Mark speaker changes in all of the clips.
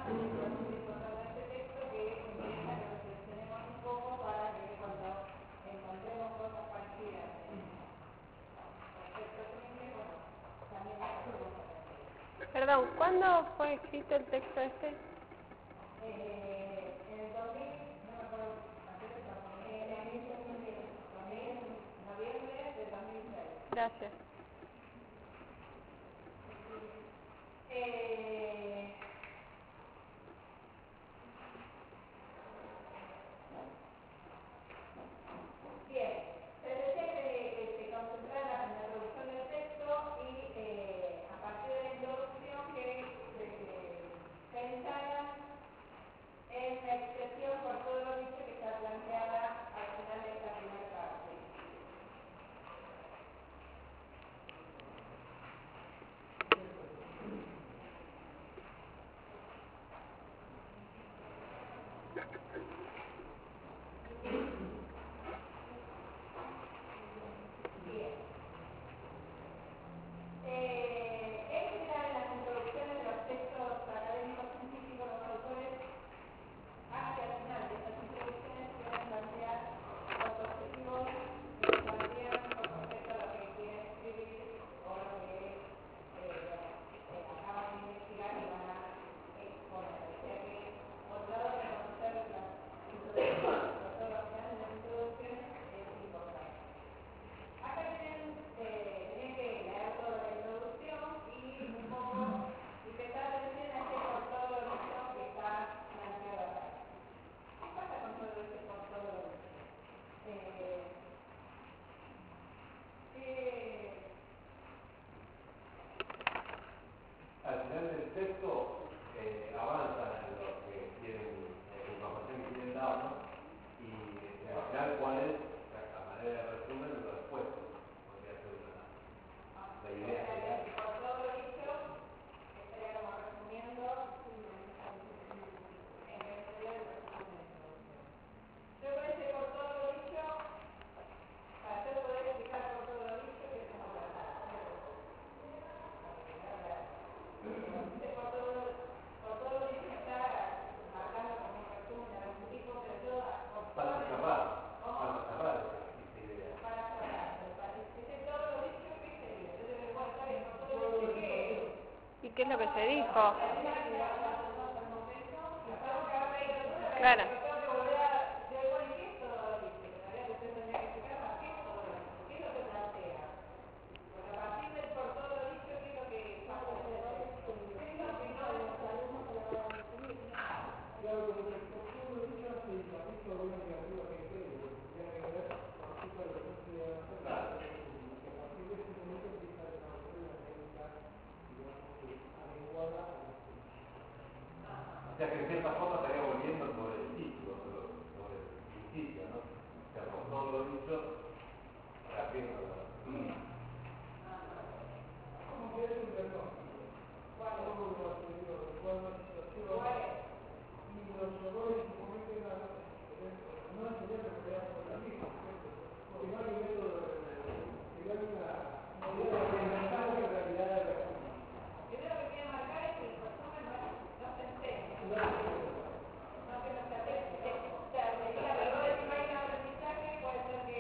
Speaker 1: Perdón, ¿cuándo fue escrito el texto este?
Speaker 2: En el 2000, no me acuerdo, en noviembre del 2006.
Speaker 1: Gracias.
Speaker 2: Bien, se decía que se concentrara en la introducción del texto y a partir de la introducción que pensara en la expresión por todo lo dicho que está planteada al final de esta primera parte.
Speaker 3: Al final del texto avanzan en lo que tienen, información que quieren darnos y al final cuál es, a manera de resumen, lo después podría ser la idea general.
Speaker 2: Por todo lo dicho, estaría como resumiendo en el sería el resumen. Yo creo que por todo lo dicho, para yo poder explicar por todo lo dicho, que es como por todo lo dicho está marcando como un resumen de algún tipo, pero yo por todo
Speaker 3: Para cerrar esta idea.
Speaker 2: para cerrar, ese todo lo dicho, ¿qué sería? Yo le voy a estar en por todo lo dicho, ¿qué es?
Speaker 1: ¿Y qué es lo que se dijo? Claro.
Speaker 3: O sea que en cierta forma estaría volviendo sobre el título, sobre el principio, ¿no? O sea, por todo lo dicho, reabriendo la...
Speaker 4: ¿Cómo quieres un diagnóstico? ¿Cuál es la situación? Y los errores que cometen no enseñar lo que hay por la misma, porque no hay un método de una idea de mensaje en realidad de la cosa.
Speaker 2: Primero que quiero marcar es que el resumen no se enseña. No que no se ateste. O sea, me diga que no es imagen de aprendizaje, puede ser que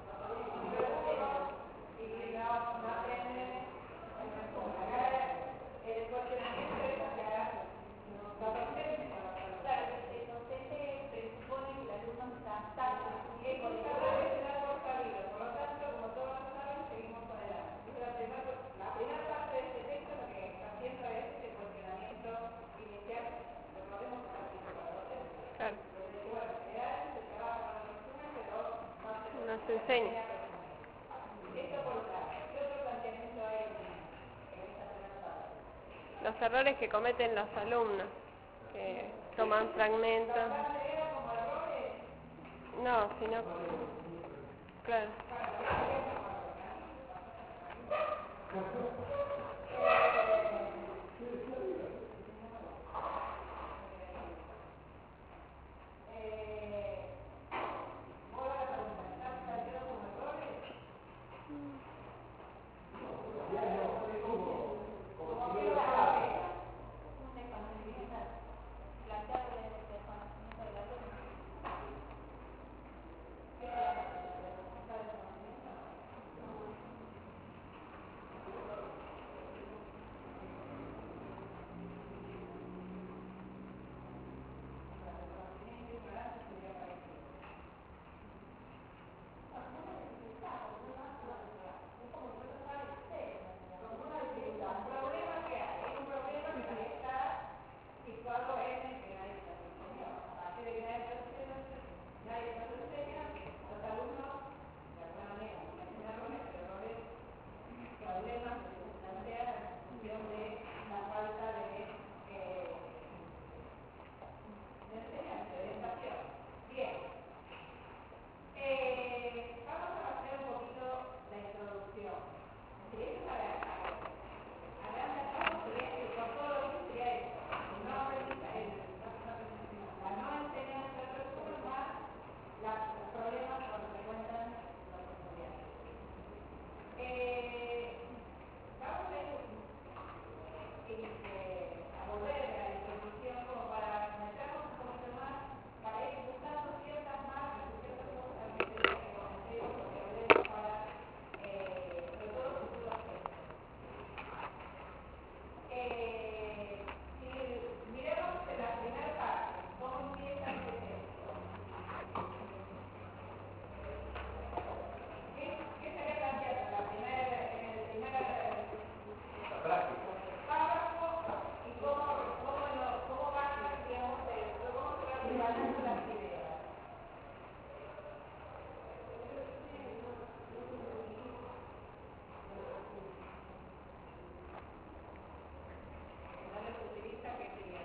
Speaker 2: y no aprenden el resumen. Acá el cuestionamiento es acá la docente. Claro, el docente presupone que el alumno está estable. Y es un saber es algo sabido. Por lo tanto, como todos lo saben, seguimos adelante. La primera parte de este texto lo que está haciendo es el cuestionamiento inicial. Recordemos que está haciendo para docentes.
Speaker 1: Claro.
Speaker 2: Bueno, en general se trabaja con el resumen, pero
Speaker 1: No se enseña.
Speaker 2: Esto por un lado. ¿Qué otro planteamiento hay en esta primera parte?
Speaker 1: Los errores que cometen los alumnos, que toman fragmentos.
Speaker 2: ¿Tratar de leer como errores?
Speaker 1: No, sino... Claro.
Speaker 2: equivalando las ideas. No los utiliza, ¿qué sería?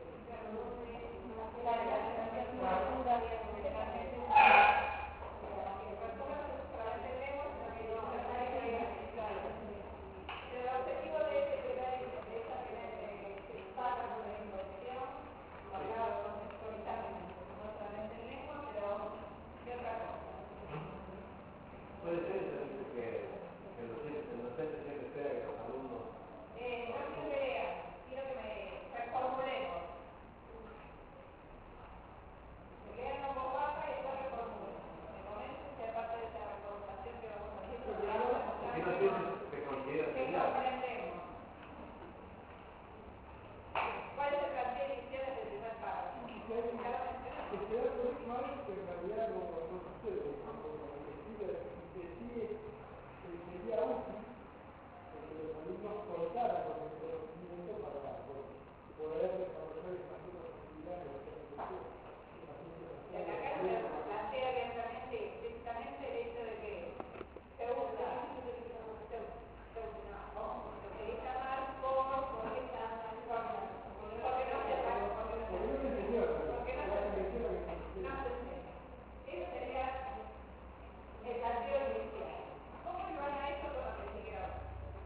Speaker 2: El objetivo de esta primera pasa por la inversión, hablado contextualizadamente, no solamente en lengua, pero ¿qué otra cosa?
Speaker 3: Puede ser entonces que el docente siempre espera que los alumnos
Speaker 2: No quiero que lean, quiero que me reformulemos. Que lean en voz baja y después reformulen. Me comenten si aparte de esa reformulación que vamos a hacer,
Speaker 3: que no siempre se considera
Speaker 2: que
Speaker 3: similar.
Speaker 2: comprendemos. ¿Cuál es el cartel inicial del primer párrafo? Ya lo mencioné.
Speaker 4: Que se da muy mal que en realidad no sucede. Cuando decide sería útil que los alumnos contaran con el conocimiento para poder desarrollar estas otras actividades de reflexión.
Speaker 2: En la cara se plantea abiertamente y explícitamente el hecho de que se usa, se utiliza mal porque está mal, porque no se sabe, porque no se enseña. Eso sería el planteo inicial. ¿Cómo llevan a esto con lo que sigue ahora?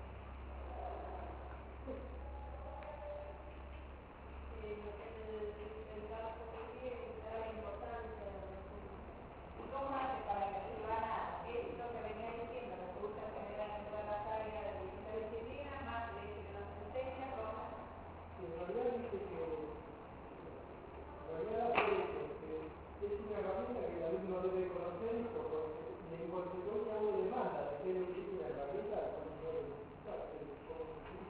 Speaker 2: El caso que sigue da la importancia de la ¿y cómo hace para que sirvan a esto que venía diciendo? Me gusta generar en todas las áreas de distintas disciplinas, más de hecho que nos enseña cómo.
Speaker 4: En realidad dice que en realidad hace eso, que es una herramienta que el alumno debe conocer y en consecuencia uno demanda de que él utilice una herramienta al cual no debe utilizar, cómo se utiliza.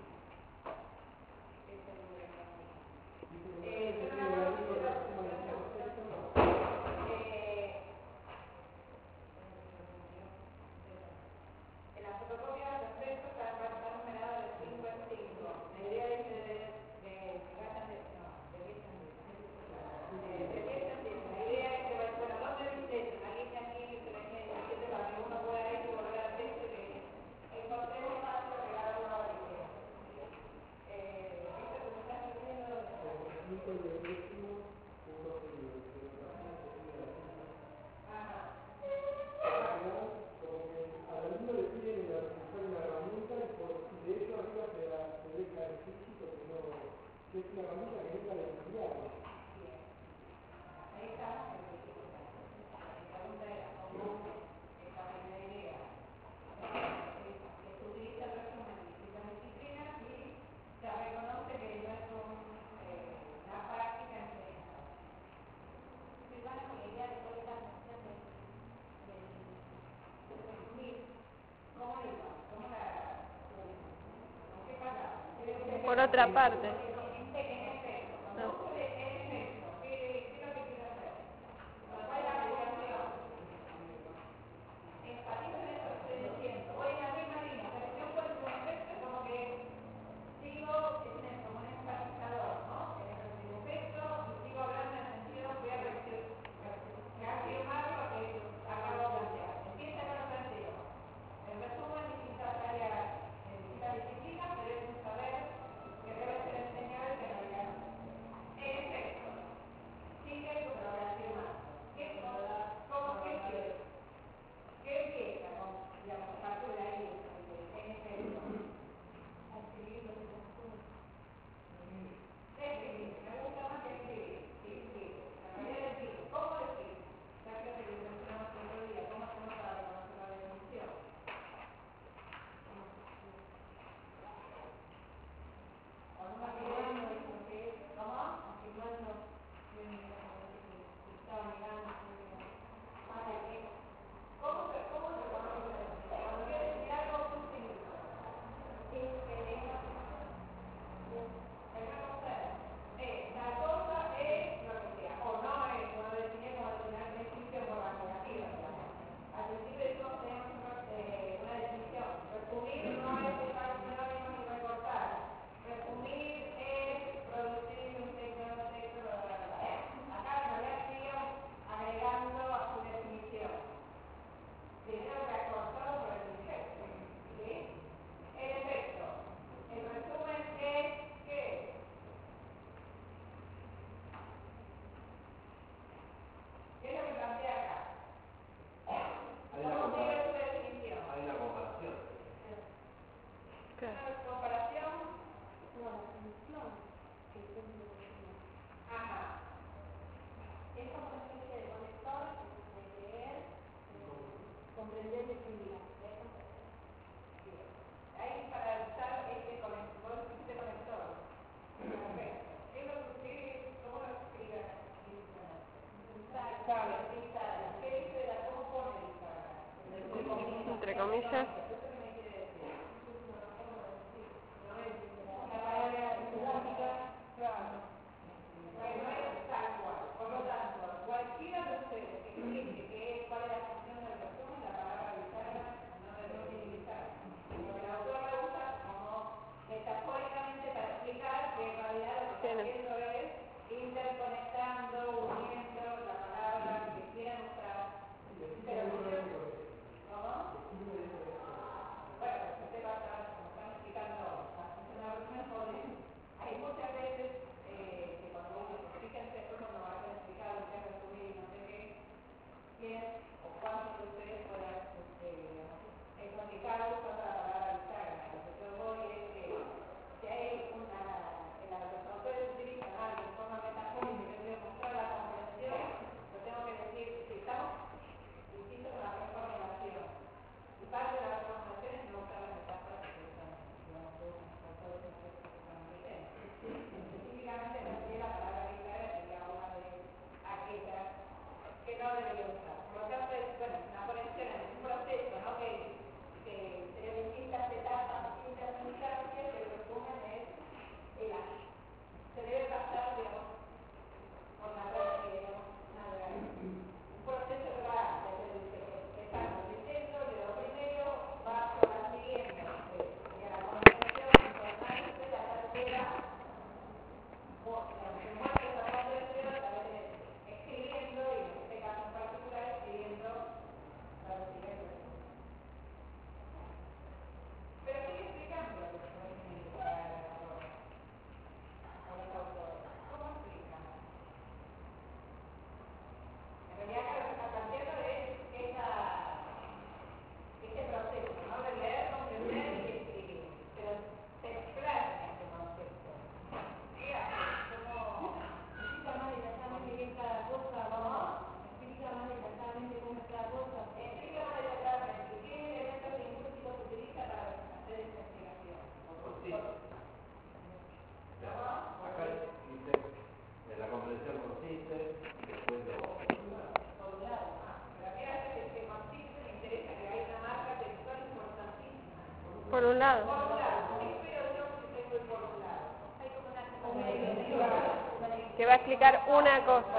Speaker 2: En la fotocopia los textos están numerados de 5 en 5. La idea es que vayan de 10 en 10. La idea es que, bueno, ¿dónde dice la línea aquí que venía diciendo para que uno pueda ir y volver al texto y que encontremos más lo que cada uno dice? Esto que me están diciendo. Ajá.
Speaker 4: Como que al alumno le piden utilizar una herramienta y de hecho arriba se deja explícito que es una herramienta que nunca le enseñaron.
Speaker 2: Ahí está la pregunta era cómo esta primera idea que se utiliza el resumen de distintas disciplinas y se reconoce que no es una práctica enseñanza. Silvana, con la idea de toda esta noción de resumir, ¿cómo lo iba? ¿Cómo la qué pasa?
Speaker 1: Por otra parte.
Speaker 2: En efecto, cuando uno lee en efecto, ¿qué es lo que quiere hacer? ¿Cuál es la mediación? Enfatizo en eso que estoy diciendo. Voy en la misma línea, pero si yo encuentro un efecto es como que sigo como un enfatizador, ¿no? El efecto y sigo hablando en el sentido voy a reafirmar lo que acabo de plantear. Empieza con el planteo. En resumen, distintas áreas, distintas disciplinas, pero es un saber que debe ser enseñado claro, la jefe de la compone
Speaker 1: Entre comillas.
Speaker 2: la palabra única, claro. Que no es tal cual. Por lo tanto, cualquiera de ustedes que explique cuál es la función del resumen, la palabra bisagra no debe utilizar. Porque la autora la usa como metafóricamente para explicar que en realidad lo que está haciendo es interconectando, uniendo la palabra que quieran usar. Pero ¿cómo? Bueno, usted va a estar, como están explicando, la función del resumen, hay muchas veces que cuando uno, fíjense, cuando van a explicar lo que es resumir y no sé qué, quién o cuántos de ustedes puedan explicar usando la palabra bisagra. A lo que yo voy es que si hay los autores utilizan algo en forma metafórica y yo quiero mostrar la comprensión, lo tengo que decir, si estamos, insisto, con la reformulación. Y parte de la reformulación es no usar las metáforas que usan, digamos, todos los autores específicamente también la palabra bisagra sería una de aquellas que no debería usar. Por lo tanto, es, bueno, una conexión en un proceso, ¿no? Que tiene distintas etapas, distintas instancias, que el resumen es el acto. Se debe pasar, digamos, por un proceso que va desde el intento, de lo primero, va por la siguiente, de la comprensión, informarse, la tercera, se muestra esa comprensión a través de escribiendo, y en este caso en particular, escribiendo la siguiente. Pero sigue explicando lo que no significa a los autores. ¿Cómo explican? En realidad, acá lo que está planteando es este proceso, ¿no? De leer, comprender y escribir. Pero se explaya este concepto. ¿Qué hace? ¿Cómo explica más detalladamente qué es cada cosa? ¿Cómo? Explica más detalladamente cómo es cada cosa. Explica más detalladamente qué elementos lingüísticos se utiliza para hacer esta explicación.
Speaker 3: Acá dice que la comprensión consiste, después lo...
Speaker 2: Por un lado, pero a mí a veces que consiste me interesa que hay una marca textual importantísima.
Speaker 1: Por un lado.
Speaker 2: Por un lado, ¿qué espero yo si tengo el por un lado? Hay como una
Speaker 1: Que va a explicar una cosa.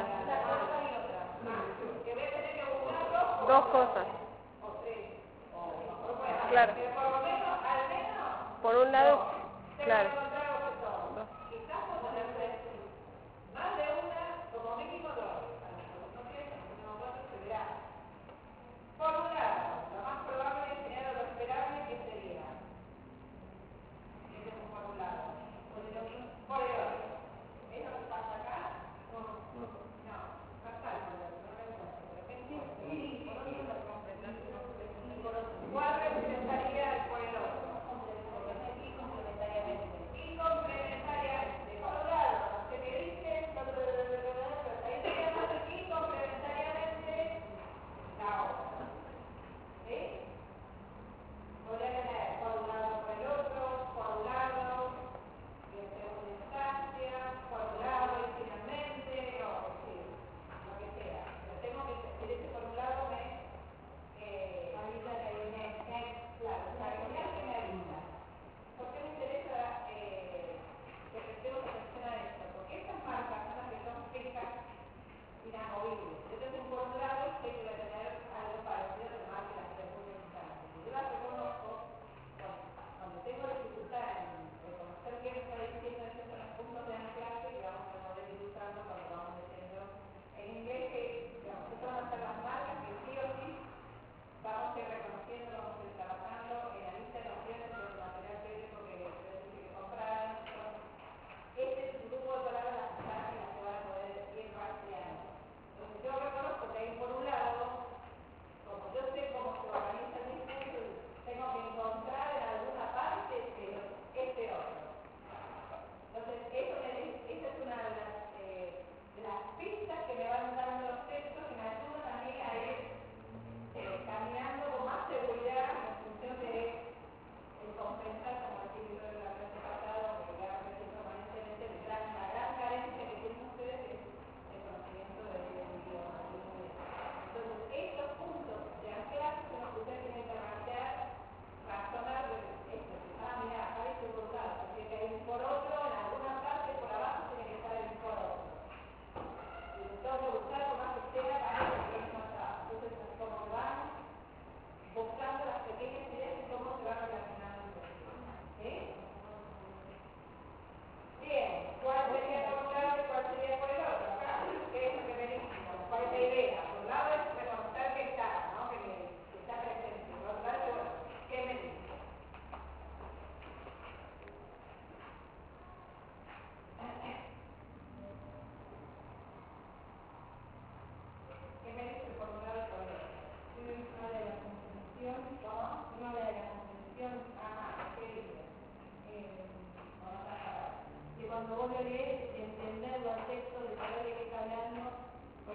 Speaker 2: que voy a tener que buscar
Speaker 1: Dos cosas.
Speaker 2: o tres.
Speaker 1: Claro.
Speaker 2: Pero por lo menos, al menos,
Speaker 1: Por un lado,
Speaker 2: tengo
Speaker 1: claro.
Speaker 2: que encontrar los dos.
Speaker 1: Dos.
Speaker 2: Quizás puedo tener tres. Más de una, como mínimo dos. No sé, no cuánto se verá. Por un lado, lo más probable es tener lo esperable, que sería. Este es por un lado. Por el otro. ¿Es lo que pasa acá? No. No. Pasa algo, no lo encuentro. Pero ¿qué sí? Sí, por otro lo completar. ¿Cuál representaría por el otro? Complementariamente. Y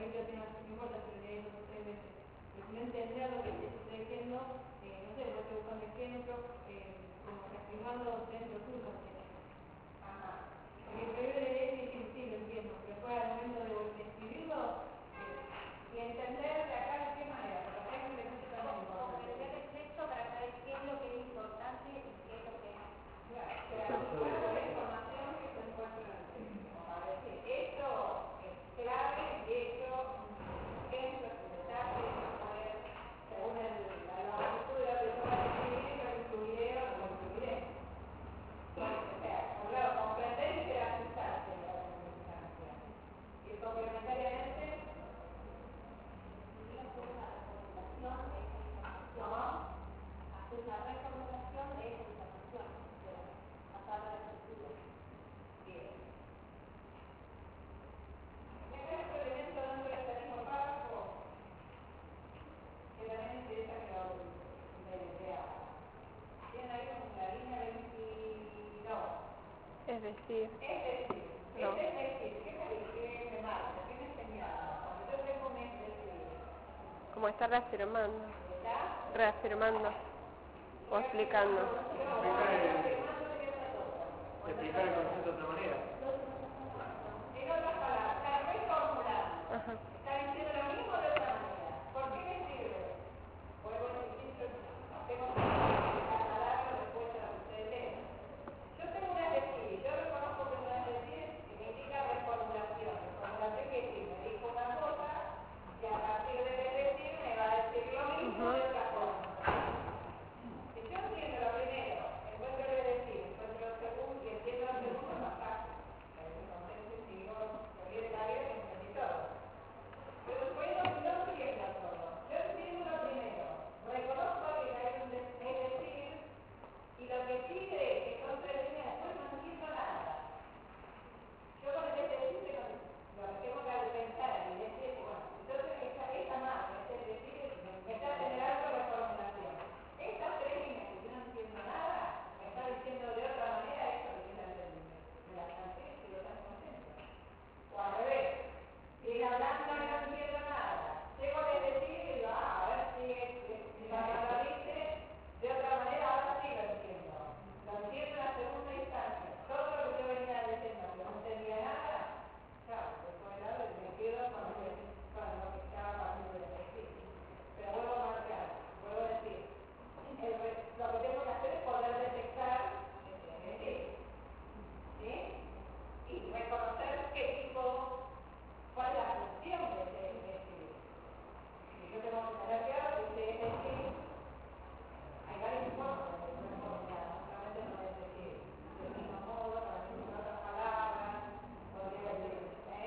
Speaker 2: ahí lo tengo, no importa si lo lees 2 o 3 veces. Pero si no entender lo que te estoy diciendo, no sé, vos te buscas ejemplos, como reafirmando dentro tuyo. Ajá. Porque el prohibir de leer es sí, lo entiendo, pero fue al momento de escribirlo y entender de acá de qué manera, porque acá es un ejercicio también comprender el texto para saber qué es lo que es importante y qué es lo que es. Claro, la información que se encuentra en el texto. A ver, esto es clave y esto es lo fundamental para poder, según la longitud de la persona que escribir, lo incluiré o no lo incluiré. O sea, por un lado, comprender y jerarquizarse la circunstancia. Y complementariamente, hacer una reformulación de esa información, pasar a la estructura. Bien. Este elemento dentro de este mismo párrafo, que también interesa que lo veamos. Tienen ahí como la línea 22.
Speaker 1: Es decir, no.
Speaker 2: ¿Qué me marca? ¿Qué me señala? Cuando yo tengo un es decir.
Speaker 1: Como está reafirmando.
Speaker 2: ¿Está?
Speaker 1: Reafirmando. O explicando.
Speaker 3: Explicar el concepto de otra manera.
Speaker 2: En otras palabras, está reformulando.
Speaker 1: Ajá.
Speaker 2: Está diciendo lo mismo de otra manera. ¿Por qué me sirve? Porque bueno, tengo que trasladarlo después de lo que ustedes leen. Yo tengo una decir, yo reconozco que una decir significa reformulación. Reformulación que sí, me dijo una cosa y a partir de decir me va a decir lo mismo de otra forma. Si yo entiendo lo primero, encuentro el decir, encuentro lo segundo y entiendo lo segundo, es más fácil. Entonces digo, yo viene la vida y entendí todo. Pero después no entiendo todo. Yo entiendo lo primero, reconozco que hay un decir y lo que sigue es que son 3 líneas después no entiendo nada. Yo con el decir lo que tengo que pensar y decir, bueno, entonces esta marca, decir, me está generando reformulación. Estas 3 líneas que yo no entiendo nada, me está diciendo de otra manera esto que yo no entendí. Me las planteé y sigo tan contento. O al revés, sigue hablando y no entiendo nada. Llego a decir y digo, a ver si la palabra dice de otra manera, ahora sí lo entiendo. Lo entiendo en la segunda instancia. Todo lo que yo venía diciendo, que no entendía nada, claro, después de lado me quedo con lo que estaba partiendo de decir. Pero vuelvo a marcar, vuelvo a decir, lo que tengo que hacer es poder detectar ese decir. ¿Sí? Y reconocer qué tipo, cuál es la función de ese decir. Y yo tengo que tener claro que ese decir, hay varias formas de reformular, no solamente no es decir del mismo modo, con las mismas otras palabras, podría decir,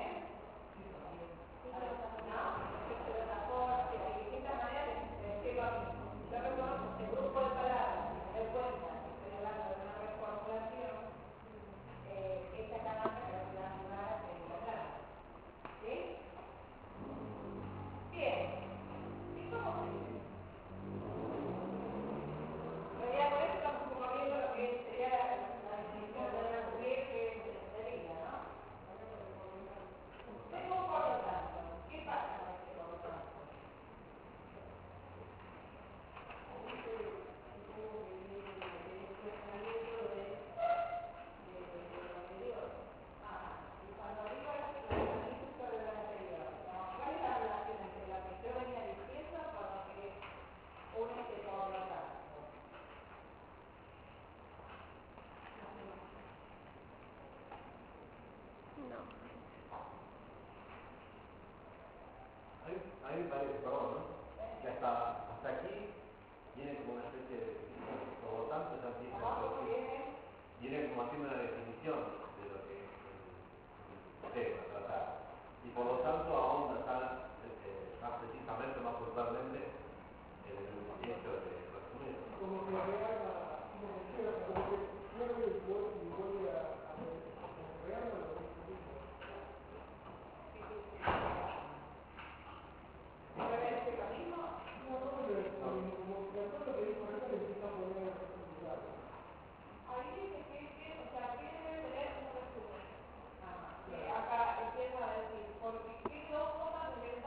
Speaker 2: ¿no? Dicho de otra forma, que hay distintas maneras de decir lo mismo. Yo reconozco este grupo de palabras, y me doy cuenta que estoy hablando de una reformulación, esta es la marca que me va a ayudar a entenderla. ¿Sí? Bien. ¿Y cómo se dice? Pero ya con esto estamos como viendo lo que sería la definición de resumir que sería, ¿no? Tengo un por lo tanto. ¿Qué pasa con este por lo tanto? Y cuando digo la definición sobre lo anterior, ¿cuál es la relación entre lo que yo venía diciendo con lo que une este por lo tanto?
Speaker 1: No.
Speaker 3: A mí me parece, perdón, ¿no? Que hasta aquí viene como una especie de definición. Por lo tanto, ya empieza a decir, viene como haciendo una definición de lo que es el tema, tratar. Y por lo tanto, ahonda más precisamente, más puntualmente, en el hecho de resumir.
Speaker 4: Como que real como que pierde el poder y vuelve a real o lo mismo.
Speaker 2: ¿Puede decir lo mismo?
Speaker 4: No, pero como de acuerdo que dijo acá le empieza a poner a reformular.
Speaker 2: Ahí dice o sea, ¿qué debe tener un resumen? Acá empiezo a decir, porque ¿qué 2 cosas debe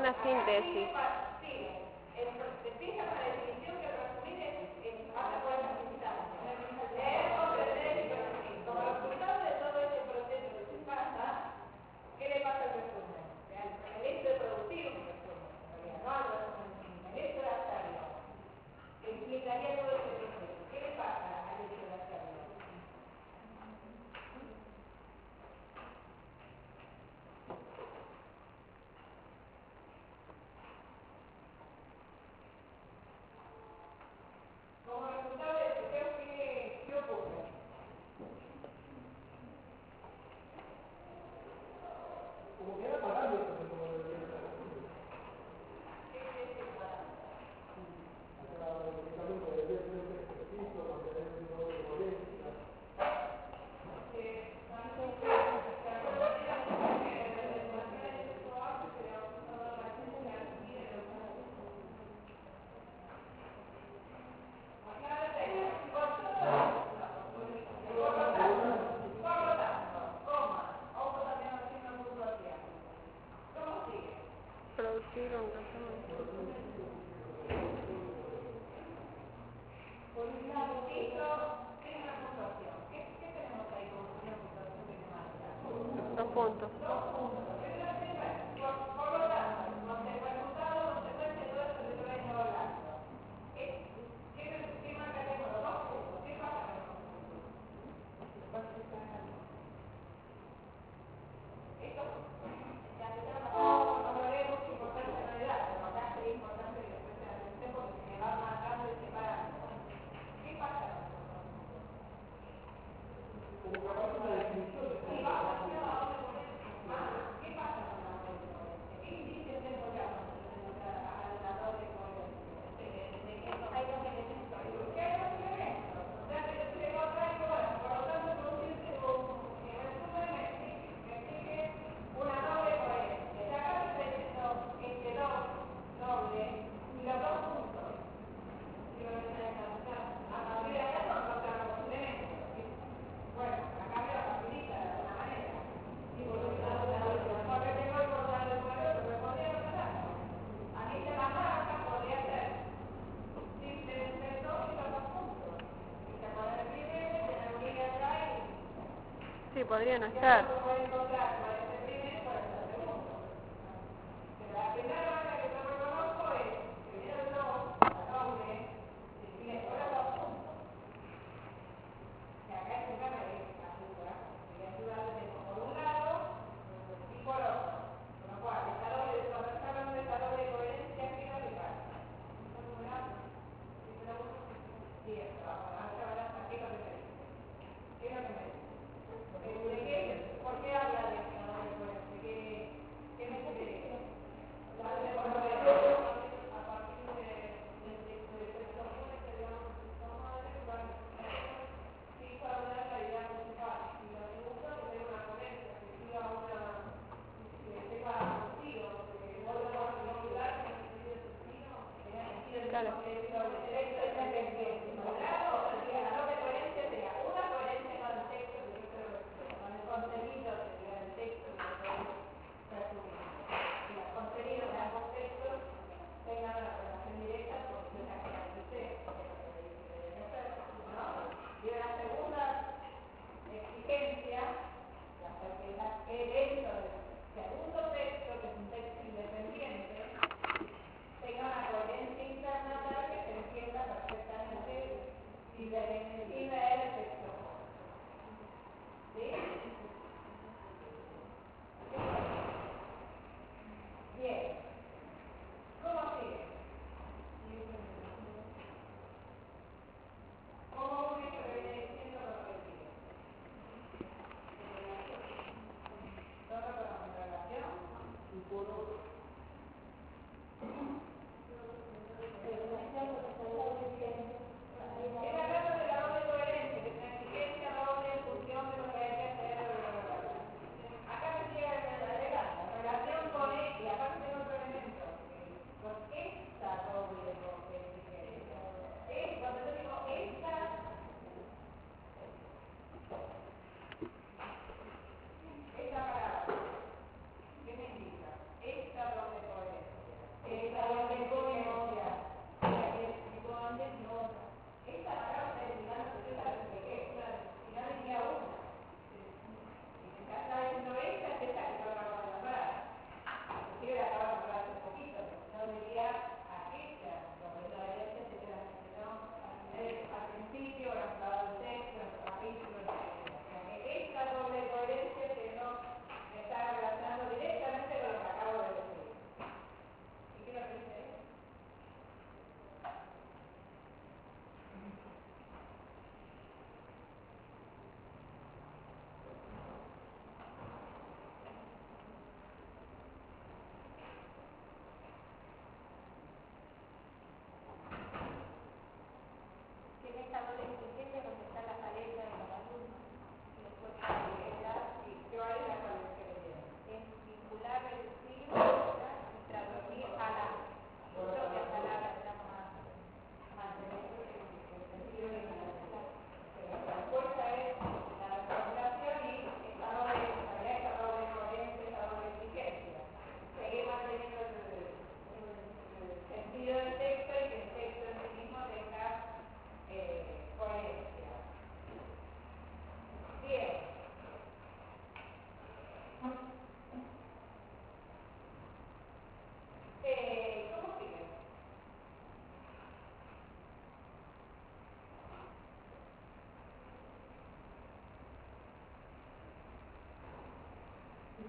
Speaker 1: una síntesis.
Speaker 2: Empieza con la definición que resumir es pasa por esa instancia. Leer, comprender y producir. Como resultado de todo ese proceso que se pasa, ¿qué le pasa al resumen? El hecho de producir un resumen, no al resumen, el hecho de hacerlo. Explicaría todo ese proceso. ¿Qué le pasa al hecho de hacerlo? Como resultado de eso, ¿qué ocurre?
Speaker 4: Como que era parámetros de cómo debería estar.
Speaker 2: ¿Qué es ese parámetro?
Speaker 4: El camino debería ser un ejercicio, mantener un nivel de coherencia.
Speaker 1: Producir un resumen.
Speaker 2: Por un lado, esto es una puntuación. ¿Qué tenemos ahí como una puntuación matemática?
Speaker 1: 2 puntos.
Speaker 2: 2 puntos. Por lo tanto, resultado, consecuencia, todo eso que se va hablando. ¿Qué marcaremos los 2 puntos? ¿Qué pasa con los 2 puntos? Esto, ya no veremos qué importancia no le da, pero acá sería importante que después se la atención porque se va marcando y separando. ¿Qué pasa con los 2 puntos?
Speaker 4: Como que aparece una definición de
Speaker 2: Si vamos a hacer la doble coherencia, ¿qué pasa con la doble coherencia? ¿Qué indicios tengo ya cuando tenemos la doble coherencia? De que hay dos elementos. ¿Por qué hay dos elementos? O sea, que yo tengo acá y bueno, por lo tanto, producirse en resumen me exige una doble coherencia. Ya acá se está diciendo este doble y los 2 puntos. A partir de acá son los elementos. Bueno, acá me lo facilita de alguna manera. Digo, porque tengo el portal del modelo, pero podría no pasar. Aquí se la marca, podría ser simplemente el 2 y los 2 puntos. Y se pone el primero, se la unidad acá y
Speaker 1: Sí, podría no
Speaker 2: ya
Speaker 1: estar.
Speaker 2: no puede encontrar cuál es el primero y cuál es el segundo. Pero la primera marca que yo reconozco es primero el 2, la doble, y después los 2 puntos. Que acá es una ayuda, y ayuda por un lado y por otro. Con lo cual, cuando está hablando de esta doble coherencia, ¿qué es lo que pasa? Sí, esto, vamos a ver hasta qué es lo que me dice. ¿Qué es lo que me dice? ¿Por qué habla de esta doble coherencia? ¿Qué me quiere? La doble coherencia a partir del texto de prestaciones que digamos que son madres, sí, para una la idea principal. Y la segunda, que tenga una coherencia, que siga que tenga sentido, que no lo pueda manipular, que no tiene sentido,
Speaker 1: Claro.
Speaker 2: el hecho de que por un lado, la doble coherencia sería una coherencia con el texto que yo creo que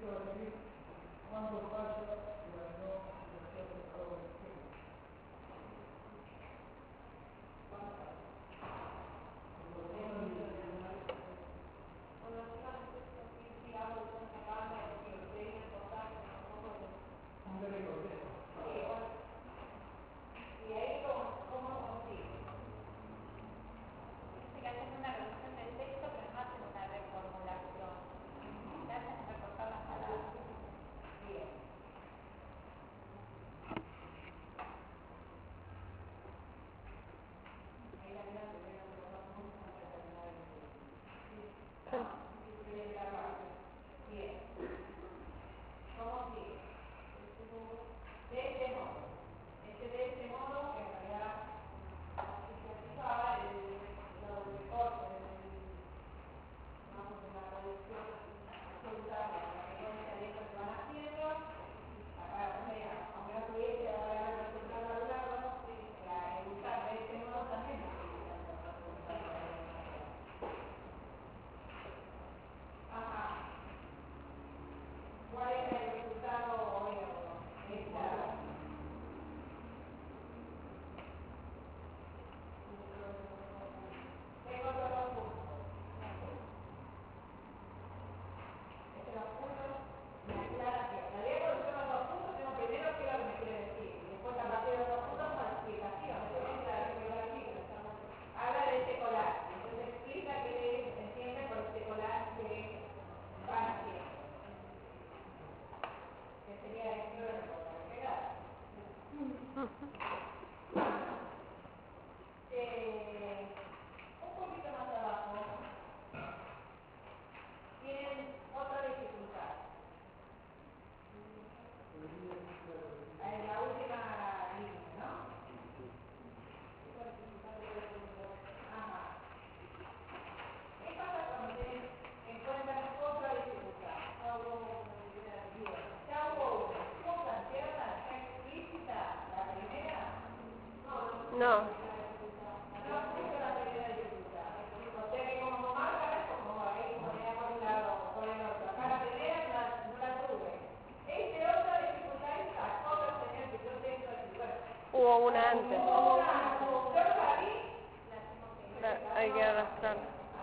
Speaker 4: esto va a salir cuando falla la no aplicación de cargo del sistema.
Speaker 1: No. Hubo una antes. Hay que arrastrar.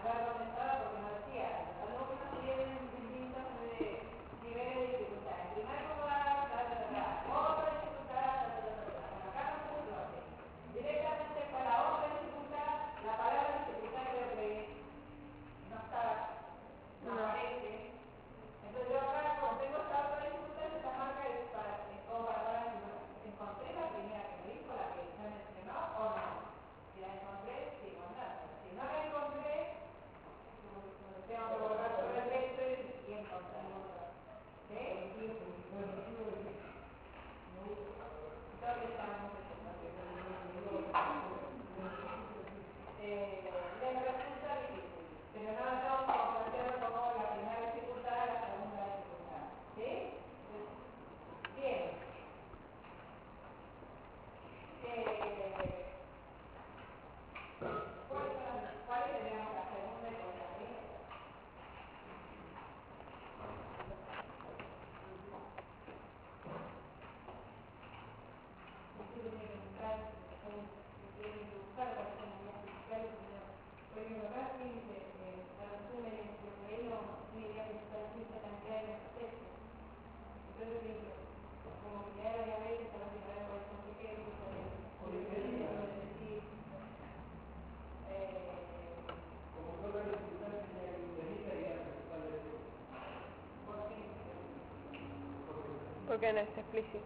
Speaker 1: Porque no está explícita.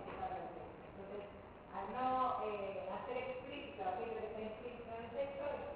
Speaker 2: Hacer explícito aquello que está implícito en el texto,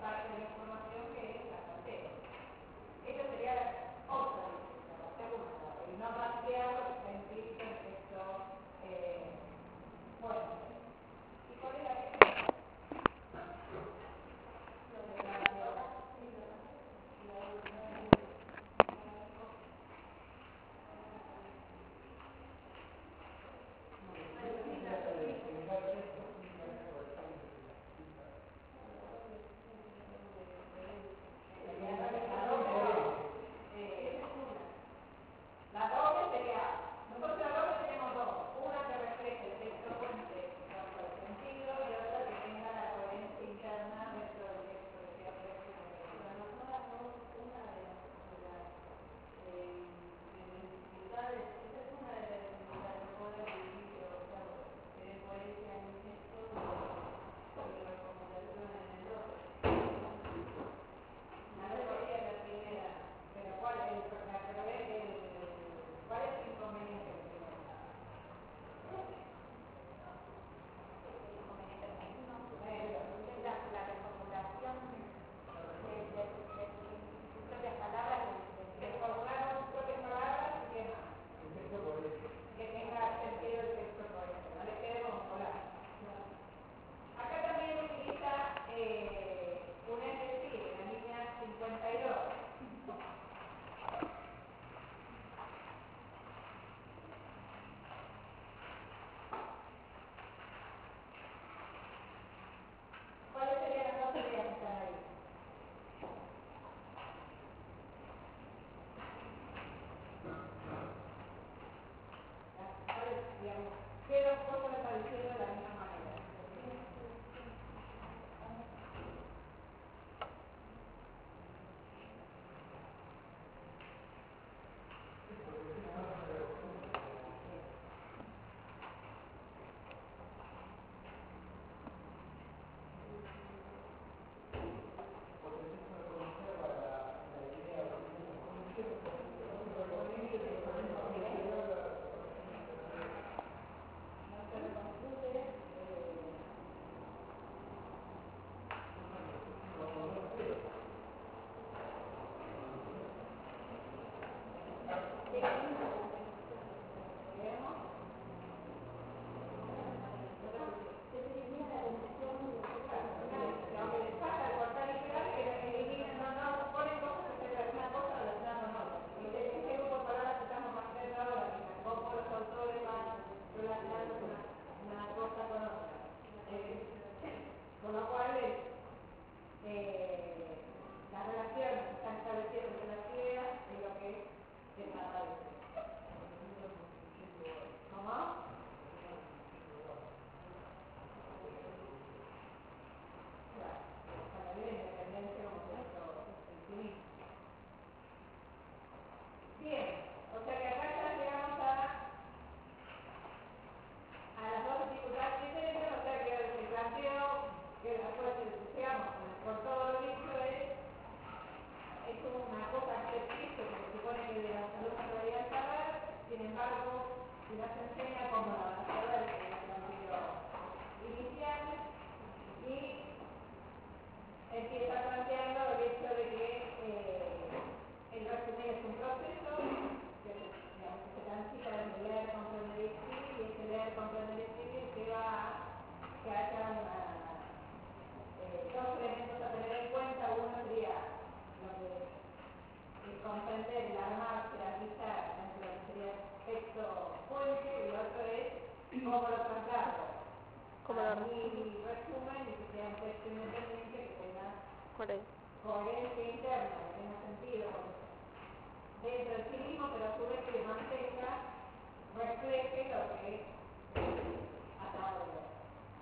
Speaker 1: ¿Cuál es?
Speaker 2: coherencia interna, en ese sentido, dentro de sí mismo, pero a su vez que mantenga, refleje lo que acaba de ver.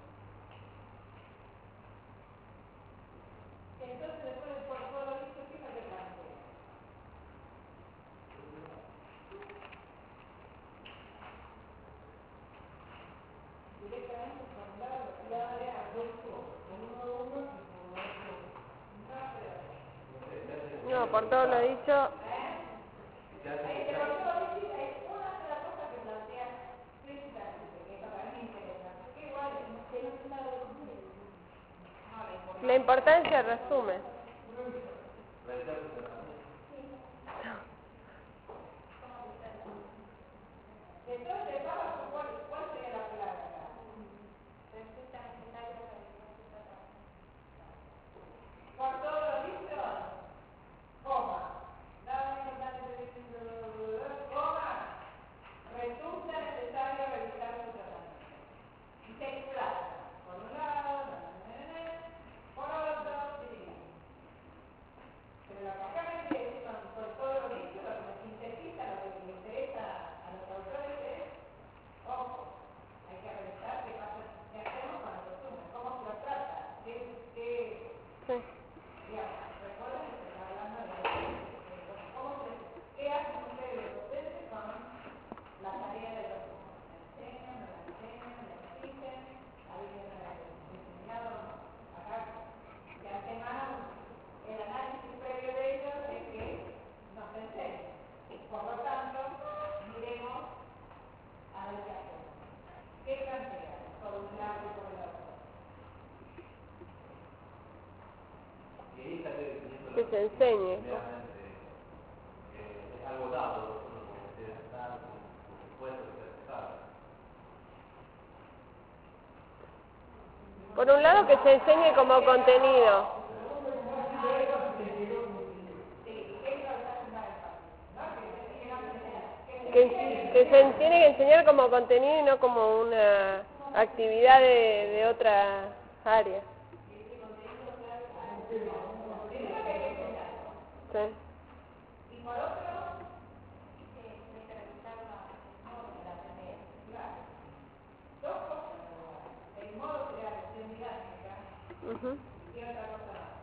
Speaker 2: Entonces, después por todo lo visto, ¿qué es lo que plantea? Directamente formulado la de adulto, en uno,
Speaker 1: No, por todo lo dicho, la importancia resume.
Speaker 2: entonces, ¿cuál sería la clave acá? Por todo lo visto, coma. Nada importante coma. Resulta necesario revisar su tratamiento. Y se explaza. Por un lado, por otro, sí. Pero lo que acá me interesa, por todo lo visto, lo que me sintetiza, lo que me interesa a los autores es, ojo, hay que revisar qué pasa, qué hacemos con el resumen, cómo se lo trata,
Speaker 1: Sí.
Speaker 2: digamos, recuerden que se está hablando de qué hacen ustedes los docentes con la tarea de los resumen. ¿La enseñan, no la enseñan, la exigen? ¿Alguien ha enseñado? Acá, de antemano, el análisis previo de ellos es que nos enseñen. Por lo tanto, miremos a ver qué hacemos. ¿Qué plantean? Por un lado y por el otro.
Speaker 3: Y ahí está definiendo
Speaker 1: Que se enseñe.
Speaker 3: primeramente, es algo dado, uno como debe estar, por supuesto que se sabe.
Speaker 1: Por un lado, que se enseñe como contenido. Que se tiene que enseñar como contenido y no como una actividad de otra área. Sí.
Speaker 2: Y por otro, claro, dos cosas. El modo de la lección didáctica
Speaker 1: Ujú.
Speaker 2: y otra cosa más.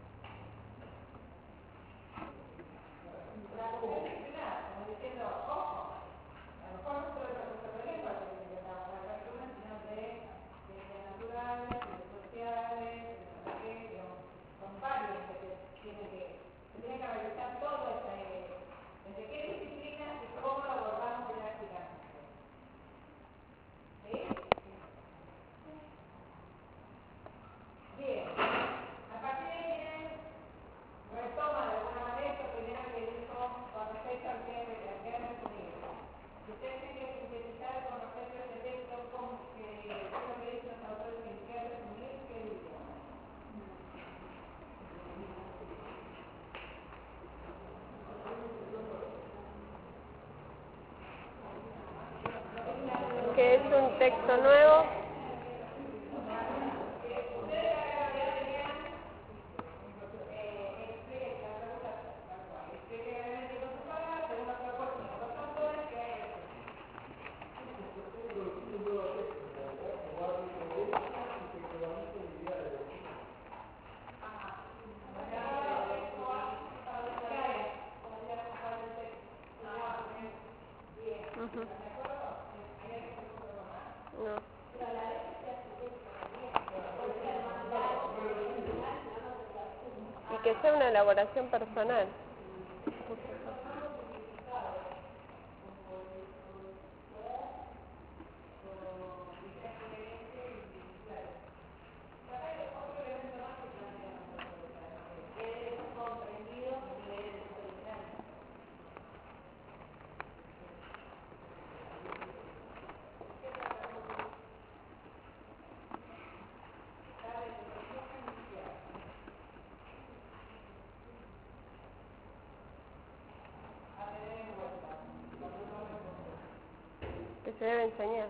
Speaker 2: La cuestión disciplinar, como diciendo, ojo, a lo mejor no solo de profesor de lengua, que trabaja en la resumen, sino de ciencias naturales, de sociales, de no sé qué, digamos, son varios que se tiene que revisar todo desde qué disciplina y cómo lo abordamos didácticamente. ¿Sí? Bien. A partir de ahí retoma de alguna manera esto primero que dijo con respecto al que resumido. Si ustedes tienen que sintetizar con respecto a este texto, ¿qué es lo que dicen los autores que quieren resumir? ¿Qué dicen?
Speaker 1: Que es un texto nuevo. Ujú. No. Y que sea una elaboración personal. Que se debe enseñar.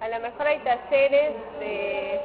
Speaker 1: A lo mejor hay talleres de...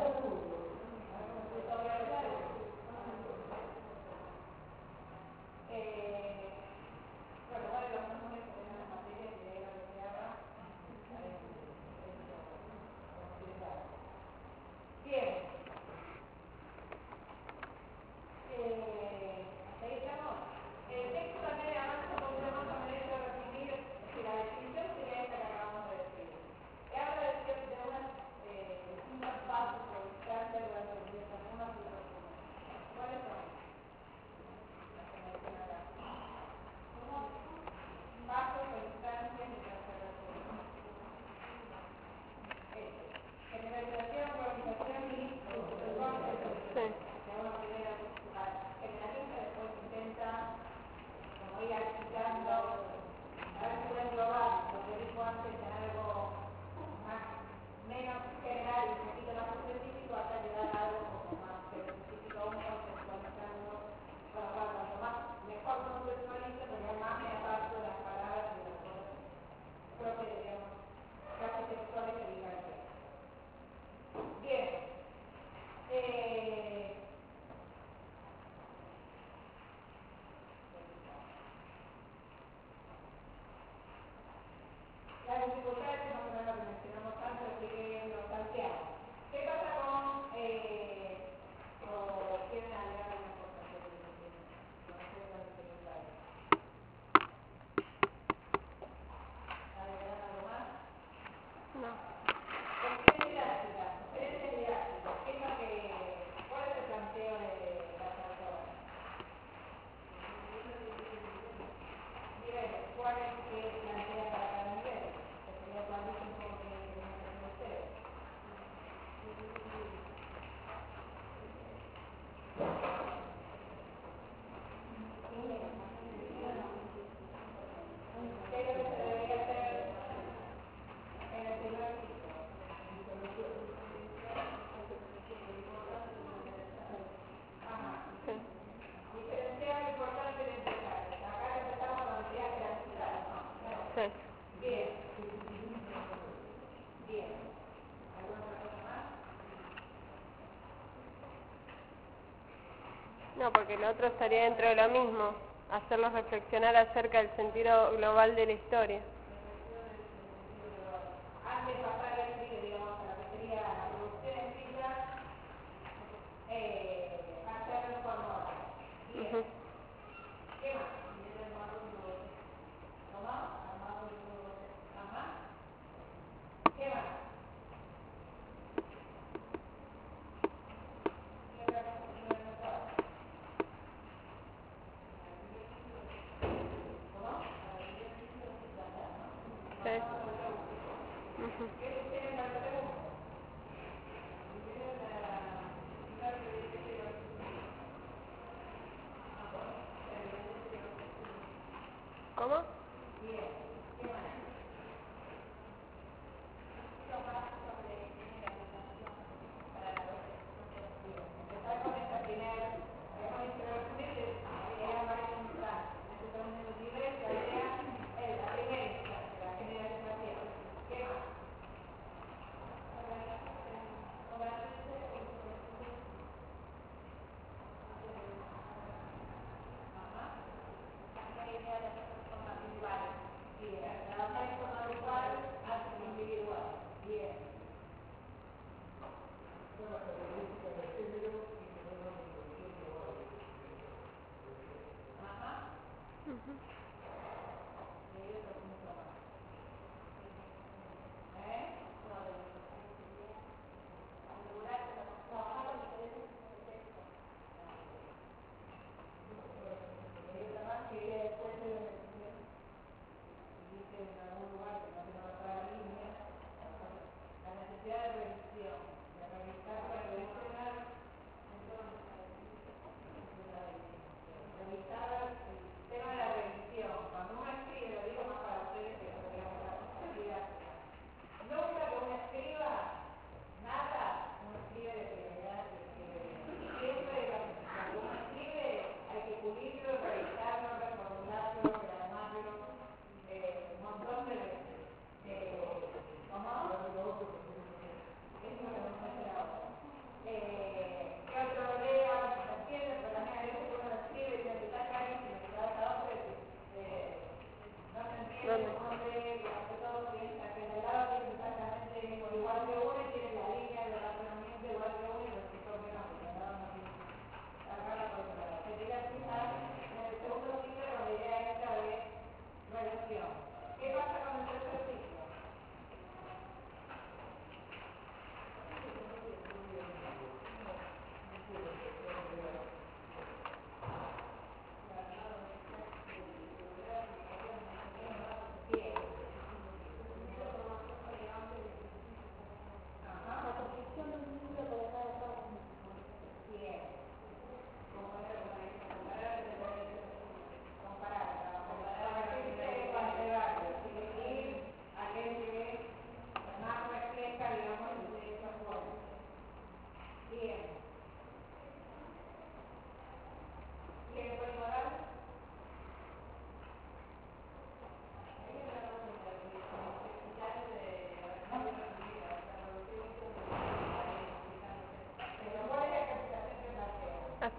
Speaker 1: No, porque lo otro estaría dentro de lo mismo, hacerlos reflexionar acerca del sentido global de la historia. ¿Cómo? Tema de la revisión.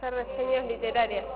Speaker 1: hacer reseñas literarias.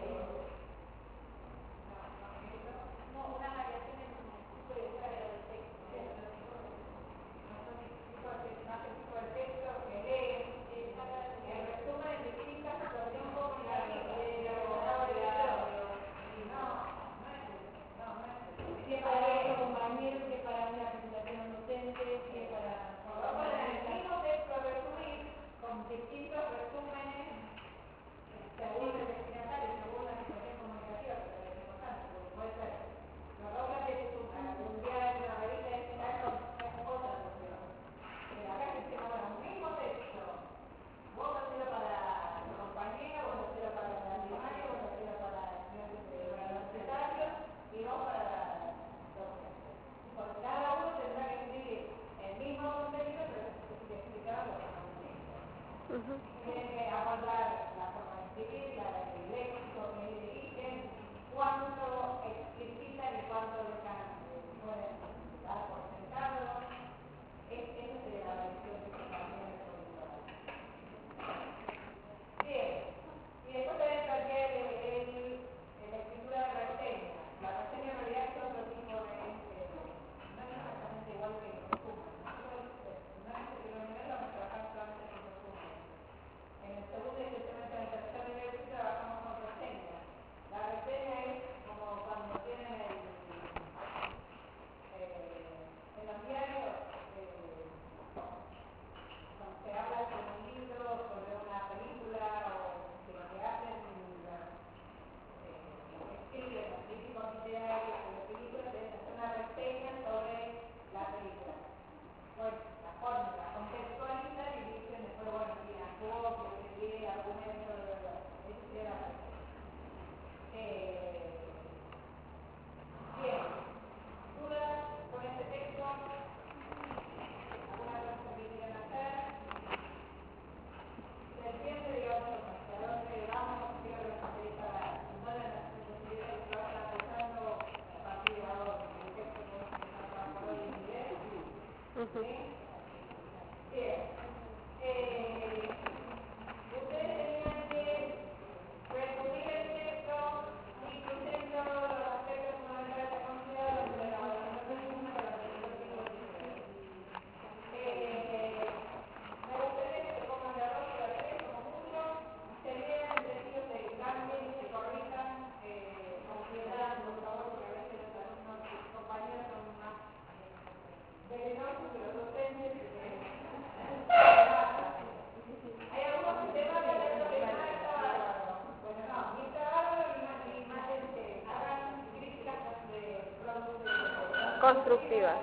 Speaker 1: Constructivas.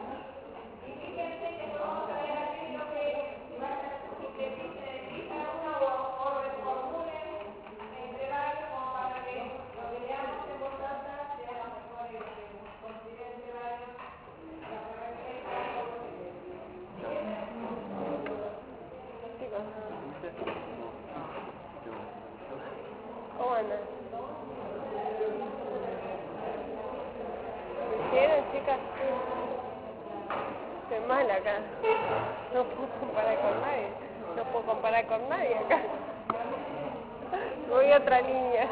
Speaker 1: ¿Cómo andan? ¿Lo hicieron, chicas? Estoy mal acá. No puedo comparar con nadie. No puedo comparar con nadie acá. Voy a otra línea.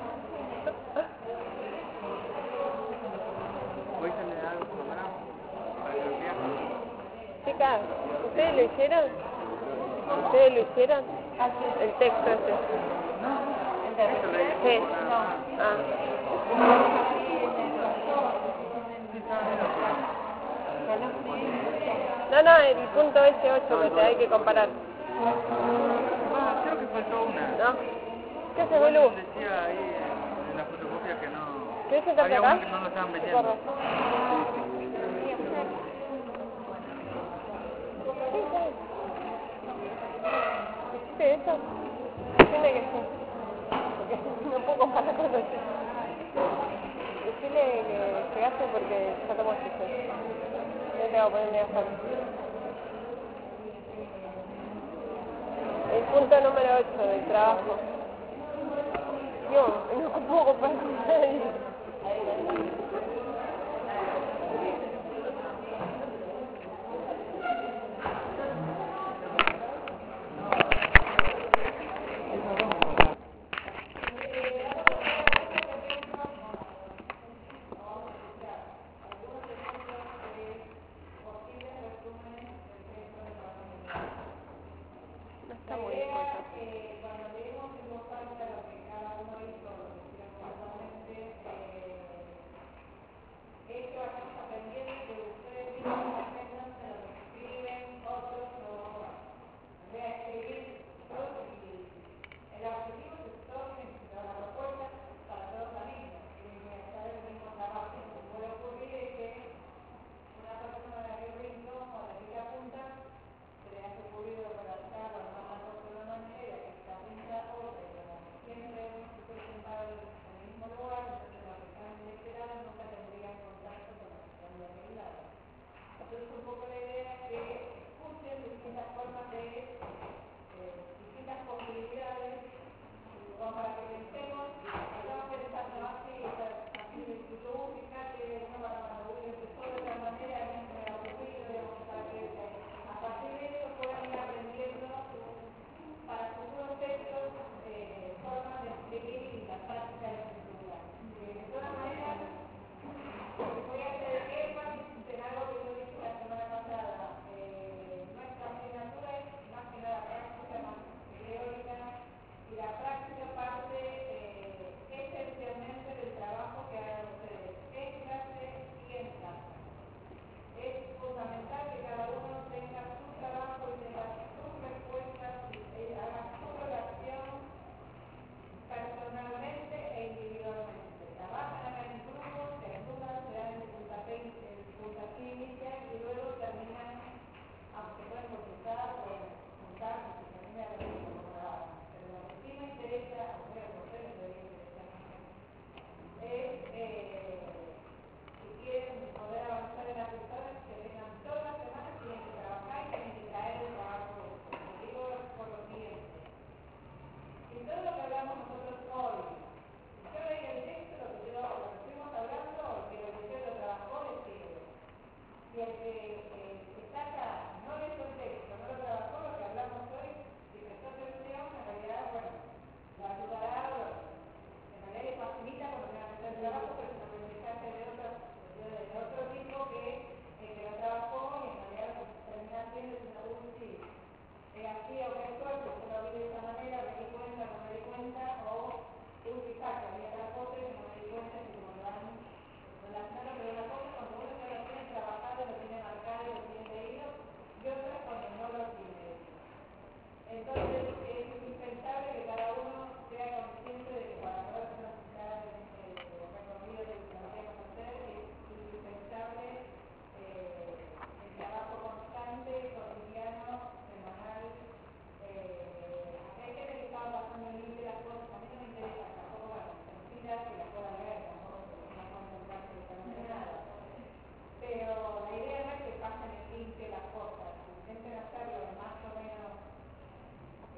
Speaker 5: ¿Hoy se le da algo programado para que lo vean?
Speaker 1: Chicas, ¿ustedes lo hicieron? ¿Ustedes lo hicieron? El texto ese.
Speaker 5: Esto lo hice
Speaker 1: Sí.
Speaker 5: por nada más.
Speaker 1: Ah.
Speaker 5: Sí, estaba bien el programa.
Speaker 1: No, el punto S8 que te hay que comparar.
Speaker 5: Ah, creo que faltó una.
Speaker 1: ¿No? ¿Qué haces,
Speaker 5: Igual
Speaker 1: Belu?
Speaker 5: decía ahí en la fotocopia que no...
Speaker 1: ¿Querés sentarte
Speaker 5: Había
Speaker 1: acá?
Speaker 5: uno que no lo estaban
Speaker 1: Corre.
Speaker 5: vendiendo.
Speaker 1: ¿Hiciste eso? Decime que sí. Porque no puedo comparar con los chicos. Decime que llegaste porque ya tomo chiste. No te voy a poner medio solo. El punto número 8 del trabajo. Yo, no puedo comparar con nadie. Está muy dispuesta.
Speaker 2: Cuando leemos en voz alta lo que cada uno hizo, lo que hicieron conjuntamente, es que vayamos aprendiendo que ustedes mismos aprendan de lo que escriben otros o voy a escribir todos y el objetivo es que todos tienen que dar la propuesta para todos la misma, tienen que hacer el mismo trabajo. Lo que puede ocurrir es que una persona de aquel ritmo o de aquella punta se le hace ocurrido redactar o armar la cosa de una manera que esta punta otra y como siempre hemos presentado en el mismo lugar, entonces los que están de este lado nunca tendrían contacto con los que están de aquel lado. Entonces un poco la idea es que escuchen distintas formas de distintas posibilidades como para que pensemos, estamos pensando así, fíjate, uno cuando uno empezó de otra manera, a mí me ha ocurrido, digamos, para que a partir de eso puedan ir aprendiendo para futuros textos formas de escribir y la práctica de la escritura. De todas maneras, voy a hacer énfasis en algo que yo dije la semana pasada. Nuestra asignatura es más que nada práctica, más teórica, y la práctica parte esencialmente del trabajo que hagan ustedes en clase y en casa. Es fundamental que cada uno tenga su trabajo y tenga sus respuestas y haga su redacción personalmente e individualmente. Trabajan acá en grupos, se ayudan, se dan el puntapié inicial y luego terminan, aunque pueden consultar o juntar, si termina lo mismo como trabajo. Pero lo que sí me interesa, o sea, a ustedes debería interesar es si quieren poder avanzar en las lecturas, que tengan todas las semanas, tienen que trabajar y tienen que traer el trabajo de esto. Lo digo por lo siguiente. Si todo lo que hablamos nosotros hoy, si yo leí el texto, lo que estuvimos hablando, o que lo que yo lo trabajó, les sirve. Si el que está acá no leyó el texto, no lo trabajó, lo que hablamos hoy, si prestó atención, en realidad, bueno, lo ayudará, en realidad le facilita porque van a hacer el trabajo, pero es un aprendizaje de otro tipo que lo trabajó y en realidad lo que termina haciendo es una sí, así o que suerte, yo lo vi de esta manera, me di cuenta, no me di cuenta, o fíjate, había otra cosa y no me di cuenta, y como lo dan relacionado, pero una cosa cuando uno ya lo tiene trabajado, lo tiene marcado, lo tiene leído, y otra cuando no lo tiene leído. Entonces es indispensable que cada uno sea consciente de que para poder transitar el recorrido de lo que queremos hacer es indispensable el trabajo constante, cotidiano, semanal. Hay gente que estaba pasando el límite de las cosas, a mí no me interesa tampoco, bueno, sencillas que las pueda leer, tampoco se van a concentrar absolutamente nada. Pero la idea no es que pasen el límite de las cosas, intenten hacerlo más o menos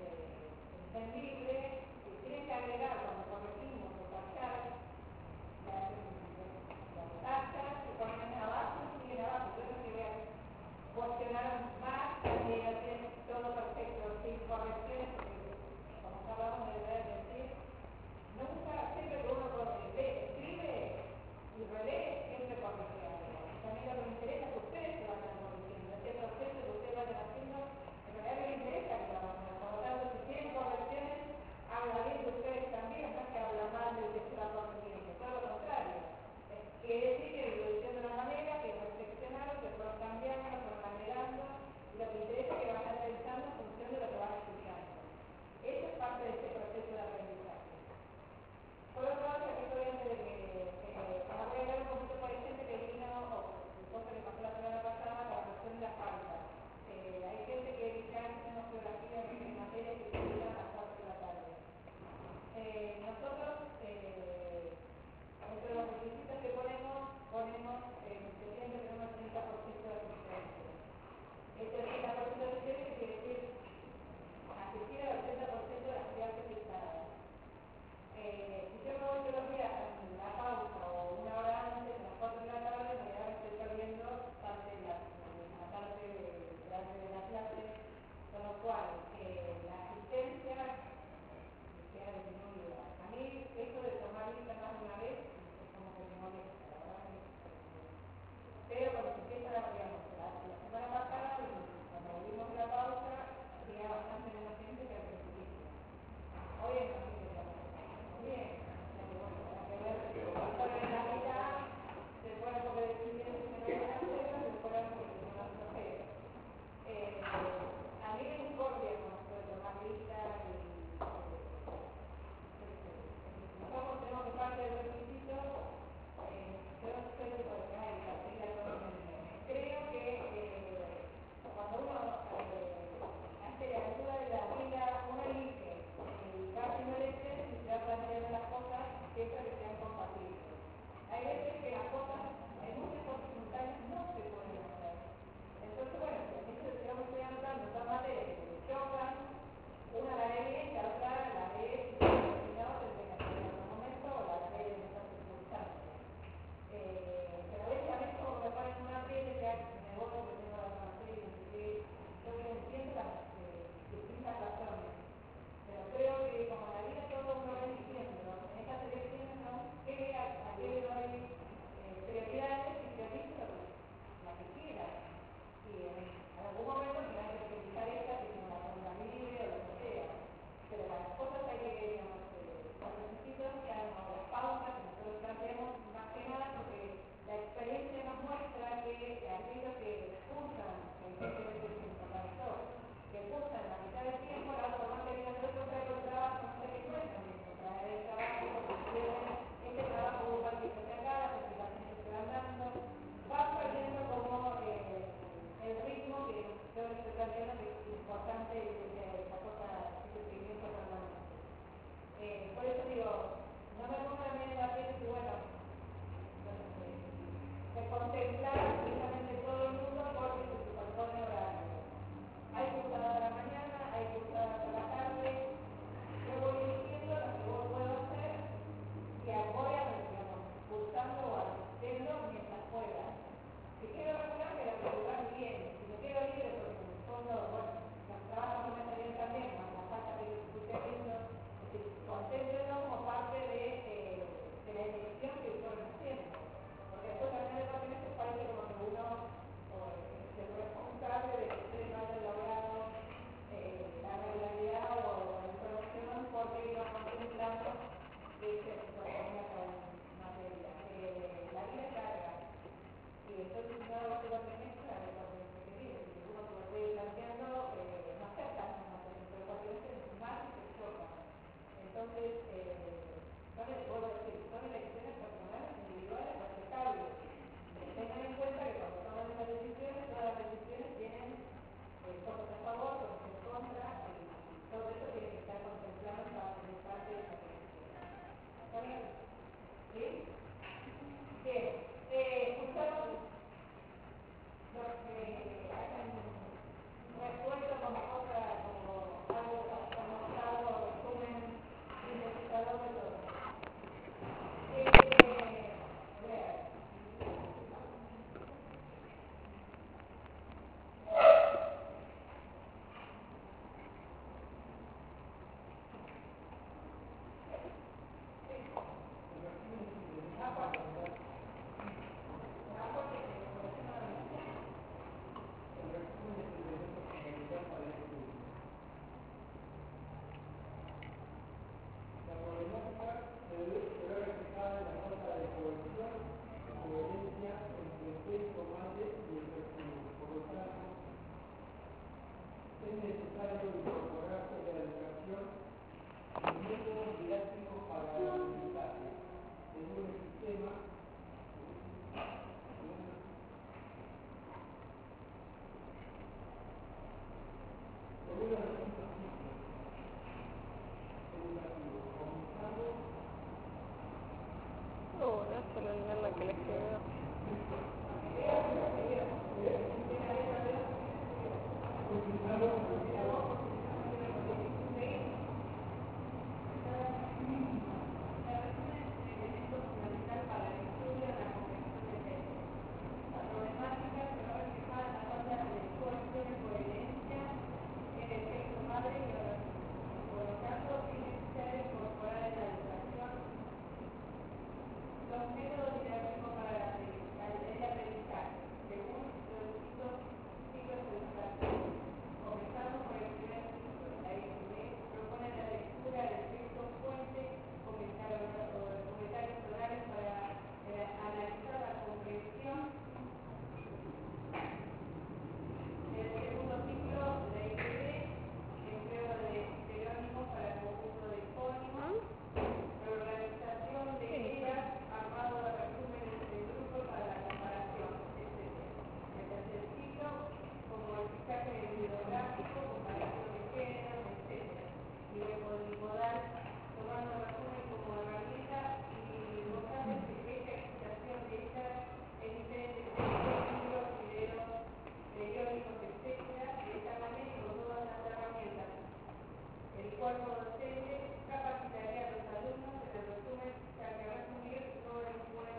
Speaker 2: cuerpo docente capacitaría a los alumnos en el resumen, o sea que resumir no es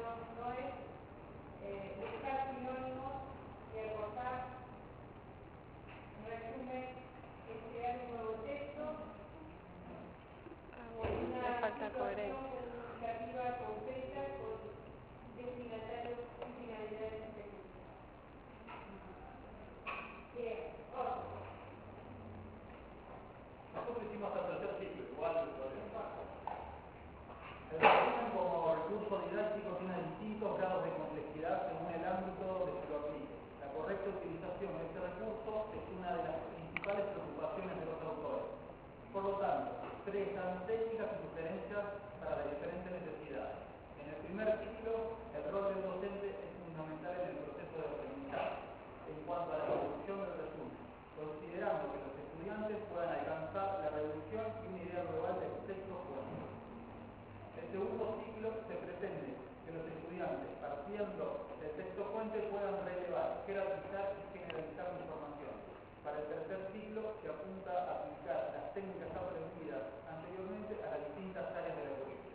Speaker 2: buscar sinónimos y aportar un resumen que sea un nuevo texto,
Speaker 1: Le falta coherencia.
Speaker 2: comunicativa concreta con destinatarios y finalidades específicas. Bien, otro.
Speaker 6: Nosotros hicimos hasta el tercer ciclo, igual el problema. El resumen como recurso didáctico tiene distintos grados de complejidad según el ámbito de que lo aplique. La correcta utilización de este recurso es una de las principales preocupaciones de los autores. Por lo tanto, expresan técnicas y sugerencias para las diferentes necesidades. En el primer ciclo, el rol del docente es fundamental en el proceso de aprendizaje en cuanto a la ejecución del resumen, considerando que los estudiantes puedan alcanzar la reducción y una idea global del texto fuente. El segundo ciclo se pretende que los estudiantes, partiendo del texto fuente, puedan relevar, jerarquizar y generalizar la información. Para el tercer ciclo se apunta a aplicar las técnicas aprendidas anteriormente a las distintas áreas de la currícula.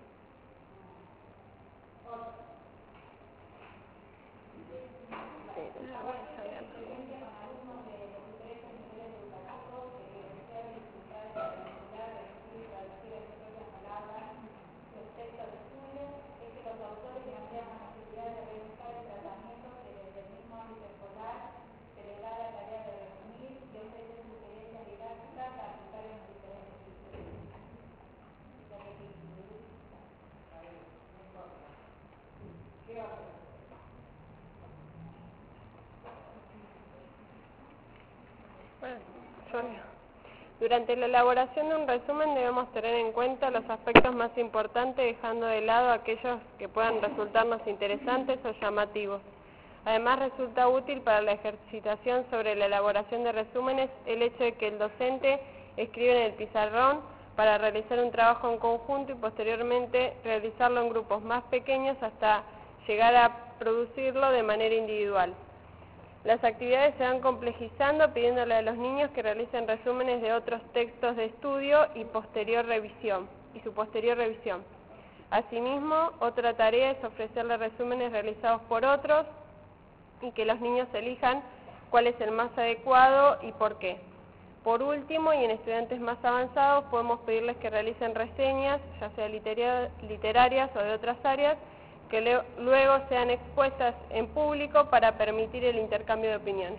Speaker 1: Durante la elaboración de un resumen debemos tener en cuenta los aspectos más importantes, dejando de lado aquellos que puedan resultarnos interesantes o llamativos. Además, resulta útil para la ejercitación sobre la elaboración de resúmenes el hecho de que el docente escribe en el pizarrón para realizar un trabajo en conjunto y posteriormente realizarlo en grupos más pequeños hasta llegar a producirlo de manera individual. Las actividades se van complejizando pidiéndole a los niños que realicen resúmenes de otros textos de estudio y su posterior revisión. Asimismo, otra tarea es ofrecerle resúmenes realizados por otros y que los niños elijan cuál es el más adecuado y por qué. Por último, y en estudiantes más avanzados, podemos pedirles que realicen reseñas, ya sea literarias o de otras áreas, que luego sean expuestas en público para permitir el intercambio de opiniones.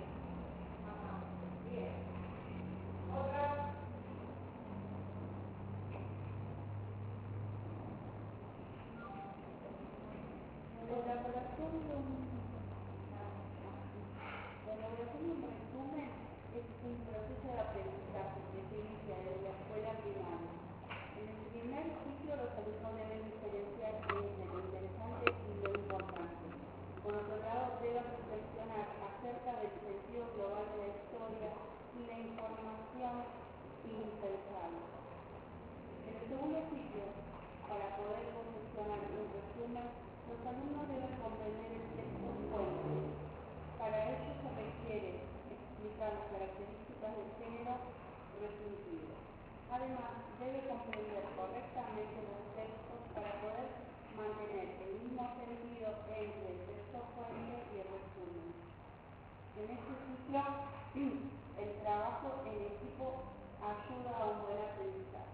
Speaker 7: La elaboración de un resumen es un proceso de aprendizaje que se inicia desde la escuela primaria. En el primer ciclo los alumnos deben diferenciar entre lo interesante y lo importante. Por otro lado, deben reflexionar acerca del sentido global de la historia y la información indispensable. En el segundo ciclo, para poder confeccionar un resumen, los alumnos deben comprender el texto fuente. Para ello se requiere explicar las características del género resumido. Además, debe comprender correctamente los textos para poder mantener el mismo sentido entre el texto fuente y el resumen. En este ciclo, el trabajo en equipo ayuda a un buen aprendizaje.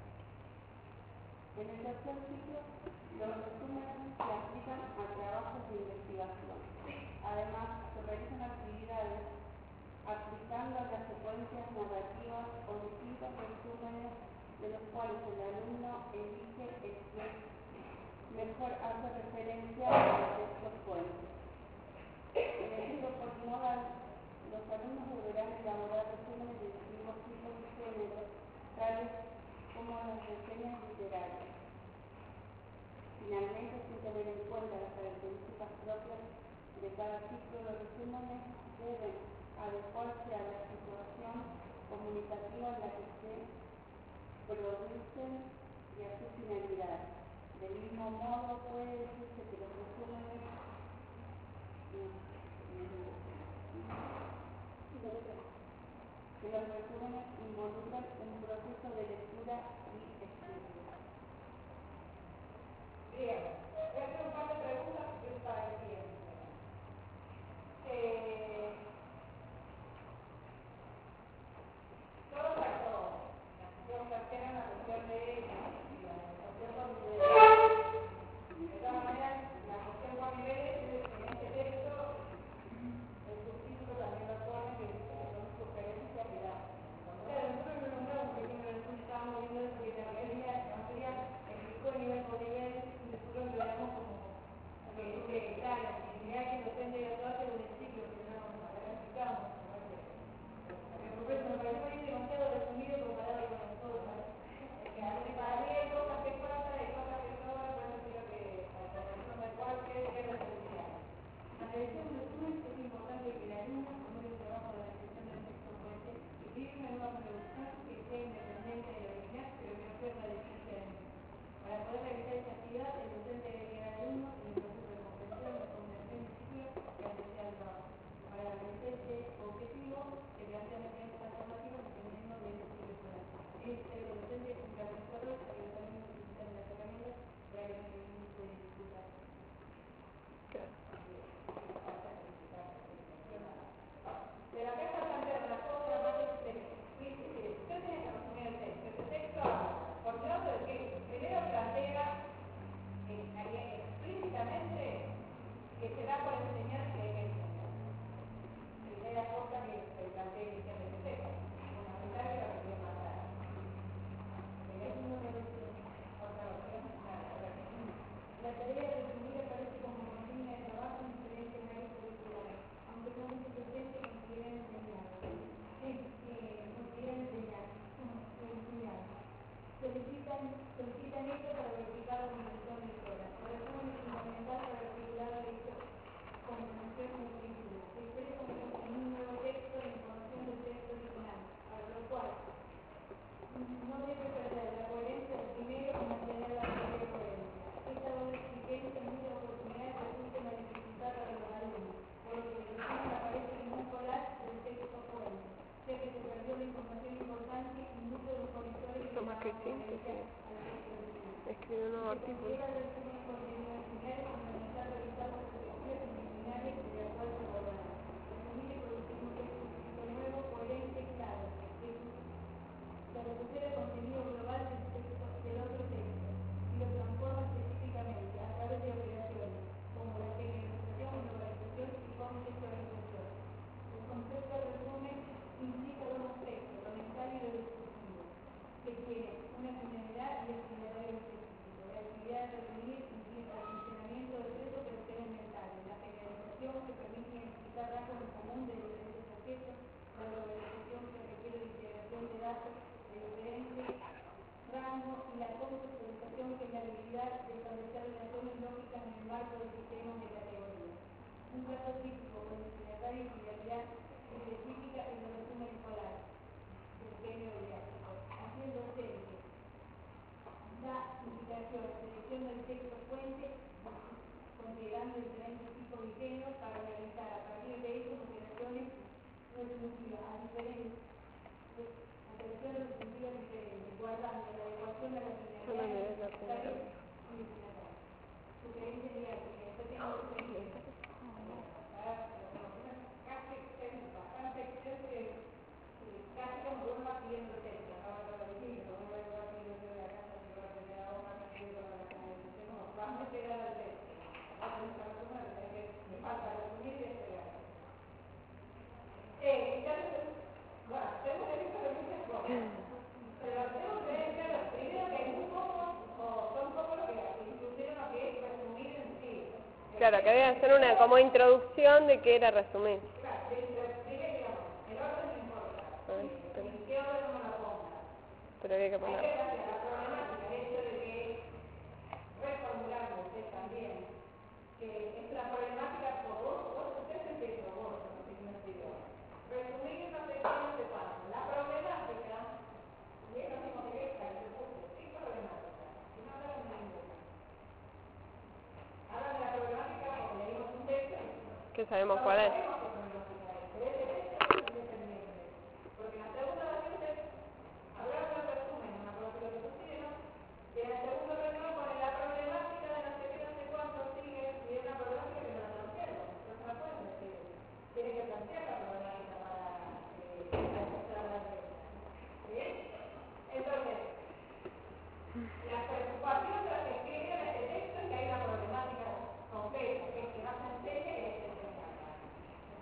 Speaker 7: En el tercer ciclo, los resúmenes se aplican a trabajos de investigación. Además, se realizan actividades aplicando las secuencias narrativas o distintos resúmenes de los cuales el alumno elige el que mejor hace referencia a los textos fuentes. En el ciclo postmodal, los alumnos deberán elaborar resúmenes de distintos tipos de géneros, tales como las reseñas literarias. Finalmente, sin tener en cuenta las características propias de cada ciclo, los resúmenes deben adecuarse a la situación comunicativa en la que se producen y a su finalidad. Del mismo modo, puede decirse que los resúmenes involucran un proceso de lectura
Speaker 2: solicitan esto para verificar la organización de escuelas. El resumen es fundamental para articular la lección con función y escritura. Se expresa en un nuevo texto la información del texto original, para lo cual no debe perder la coherencia del primero y mantener la doble coherencia. Esta doble exigencia en muchas oportunidades resulta una dificultad para los alumnos, por lo que el resumen aparece en un collage del texto fuente, ya que se perdió la información importante y muchos de los conectores
Speaker 1: Esto más que síntesis. Escribe un nuevo artículo.
Speaker 2: el resumen contenido final es fundamental revisar las perspectivas disciplinarias de acuerdo a la resumir y producir un texto escrito nuevo, coherente y claro. Se recupera el contenido global del otro texto y lo transforma específicamente a través de operaciones como la generalización, globalización y contextualización. El concepto de resumen implica dos aspectos, lo mental y lo discursivo, que tiene una finalidad y destinatario específico. La actividad de resumir implica el funcionamiento de tres operaciones mentales, la generalización que permite identificar rasgos en común de diferentes objetos, la globalización que requiere la integración de datos de diferentes rangos y la contextualización que es la habilidad de establecer relaciones lógicas en el marco de sistemas de categorías. Un caso típico con destinatario y finalidad específica es el resumen escolar del gremio didáctico. Así el docente da indicación, selección del texto fuente, considerando diferentes tipos de géneros para realizar a partir de ellos operaciones resolutivas a diferentes operaciones resolutivas diferentes, guardando la adecuación de la finalidad necesaria y destinataria. Sugerencia didáctica, después tengo sugerencias. Casi bastante extenso, casi como uno va pidiendo texto, no va a decir, como uno va pidiendo de la casa, si va a tener a una pidiendo para la canalización, no, vamos a pegar al texto. Me falta resumir y despegar. Bueno, tengo que decir muchas cosas, pero tengo que ver, claro, primero que es muy poco, o son poco lo que incluyeron lo que es resumir en sí.
Speaker 1: Claro, que debe hacer una como introducción de qué era resumir.
Speaker 2: Claro, digamos, el orden no importa, en qué orden uno la ponga.
Speaker 1: Pero había que
Speaker 2: Hay
Speaker 1: poner.
Speaker 2: que plantear la problemática, el hecho de que reformularlo usted también, que es la problemática por vos usted empieza vos, no sé si me explico. Resumir no sé qué, no sé cuánto. La problemática, y es lo mismo que esta, que se puso, ¿qué problemática? Si no hablaron de ninguna. Hablan de la problemática porque leímos un texto y
Speaker 1: Que sabemos cuál es.
Speaker 2: sabemos qué problemática es, pero ese texto es independiente. Porque en la segunda variante hablaron del resumen, no me acuerdo si lo pusieron, y en el segundo renglón ponen la problemática de no sé qué, no sé cuánto sigue, y es una problemática que no la plantearon, no se la pueden decir. Tienen que plantear la problemática para empezar la regla. ¿Bien? Entonces, la preocupación tras escribir en este texto es que hay una problemática completa, que es que no se enseñe y hay que enseñarla.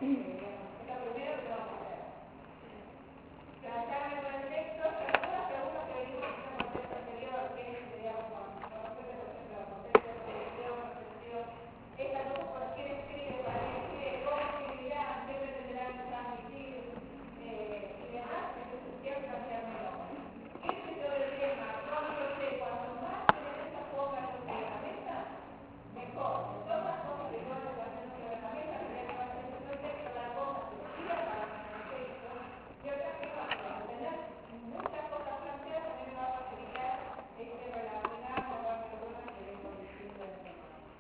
Speaker 2: Es lo primero que vamos a hacer. Tratarme con el texto, algunas preguntas que venimos en el contexto anterior, que es, digamos, con respecto, por ejemplo, al contexto de producción, esta cosa por quién escribe, para quién escribe, cómo escribirán, qué pretenderán transmitir y demás, entonces siempre cambiármelo. ¿Qué es esto del tema? ¿Cómo lo sé? Cuanto más tenés estas cosas sobre la mesa, mejor. De todas las cosas que yo voy a hacer sobre la mesa, que ya que va a ser el texto, la cosa que sirva para el texto, y otra que va a tener muchas cosas planteadas, también me va a facilitar relacionar con lo que vengo diciendo del tema.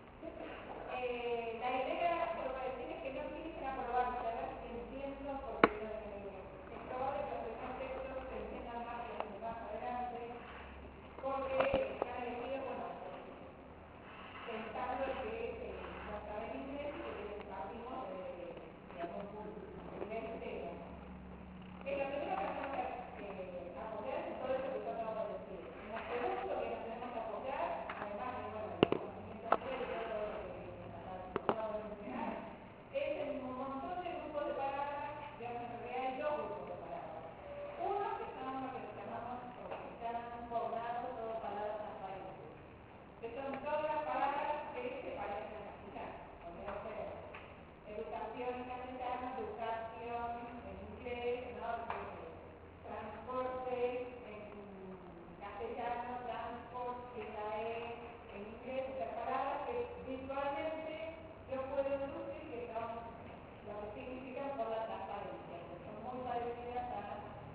Speaker 2: La idea, lo que decir es que no utilicen aprobar, a ver si entiendo, porque es probable que los demás textos se entiendan más que los de más adelante, porque están elegidos, bueno, pensando que no saben inglés y que partimos de inglés entero. Lo primero que hacemos es apoyarse en todo esto que yo acabo de decir. Lo segundo que nos tenemos que apoyar, además de bueno, el conocimiento previo, todo lo que acabo de mencionar, es en un montón de grupos de palabras, digamos, en realidad hay dos grupos de palabras. Uno que son lo que llamamos, o que están formados todas palabras transparentes, que son todas las palabras que se parecen a castellano, o menos educación en castellano, educación en inglés, ¿no? Transporte en castellano, transport en la E en inglés, o sea, palabras que visualmente yo puedo deducir que son lo que significan por la transparencia, que son muy parecidas a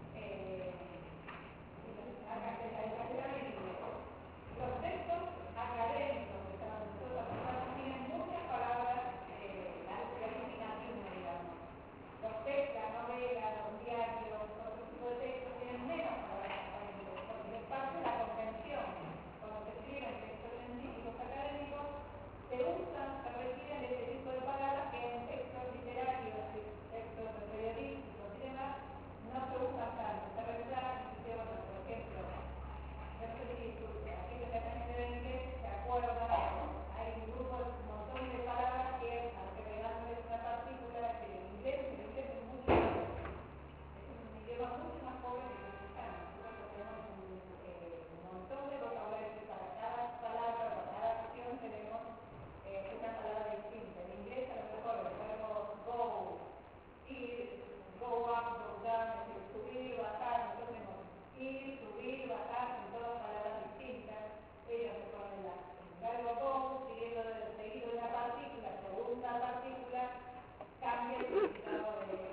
Speaker 2: castellano y inglés. Los textos académicos que están nosotros tienen muchas palabras, la disciplinación, digamos. Los textos, las novelas, los diarios, todo ese tipo de textos tienen menos palabras académicas, porque es parte de la convención. Cuando se escriben textos científicos académicos, se usan, se refieren ese tipo de palabras que en textos literarios, textos periodísticos y demás, no se usan tanto. Se refieren, por ejemplo, no sé si aquellos que están en inglés se acuerdan, hay un montón de palabras que, agregándoles una partícula, que el inglés es mucho más, es un idioma mucho más pobre que el mexicano. Nosotros tenemos un montón de vocabulario para cada palabra, para cada acción tenemos una palabra distinta. En inglés a lo mejor el verbo go, ir, go up, go down, es decir, subir, bajar, nosotros tenemos ir, subir, bajar, son todas palabras distintas. Ellos se ponen el verbo go, seguido de una partícula, segunda partícula, cambia el significado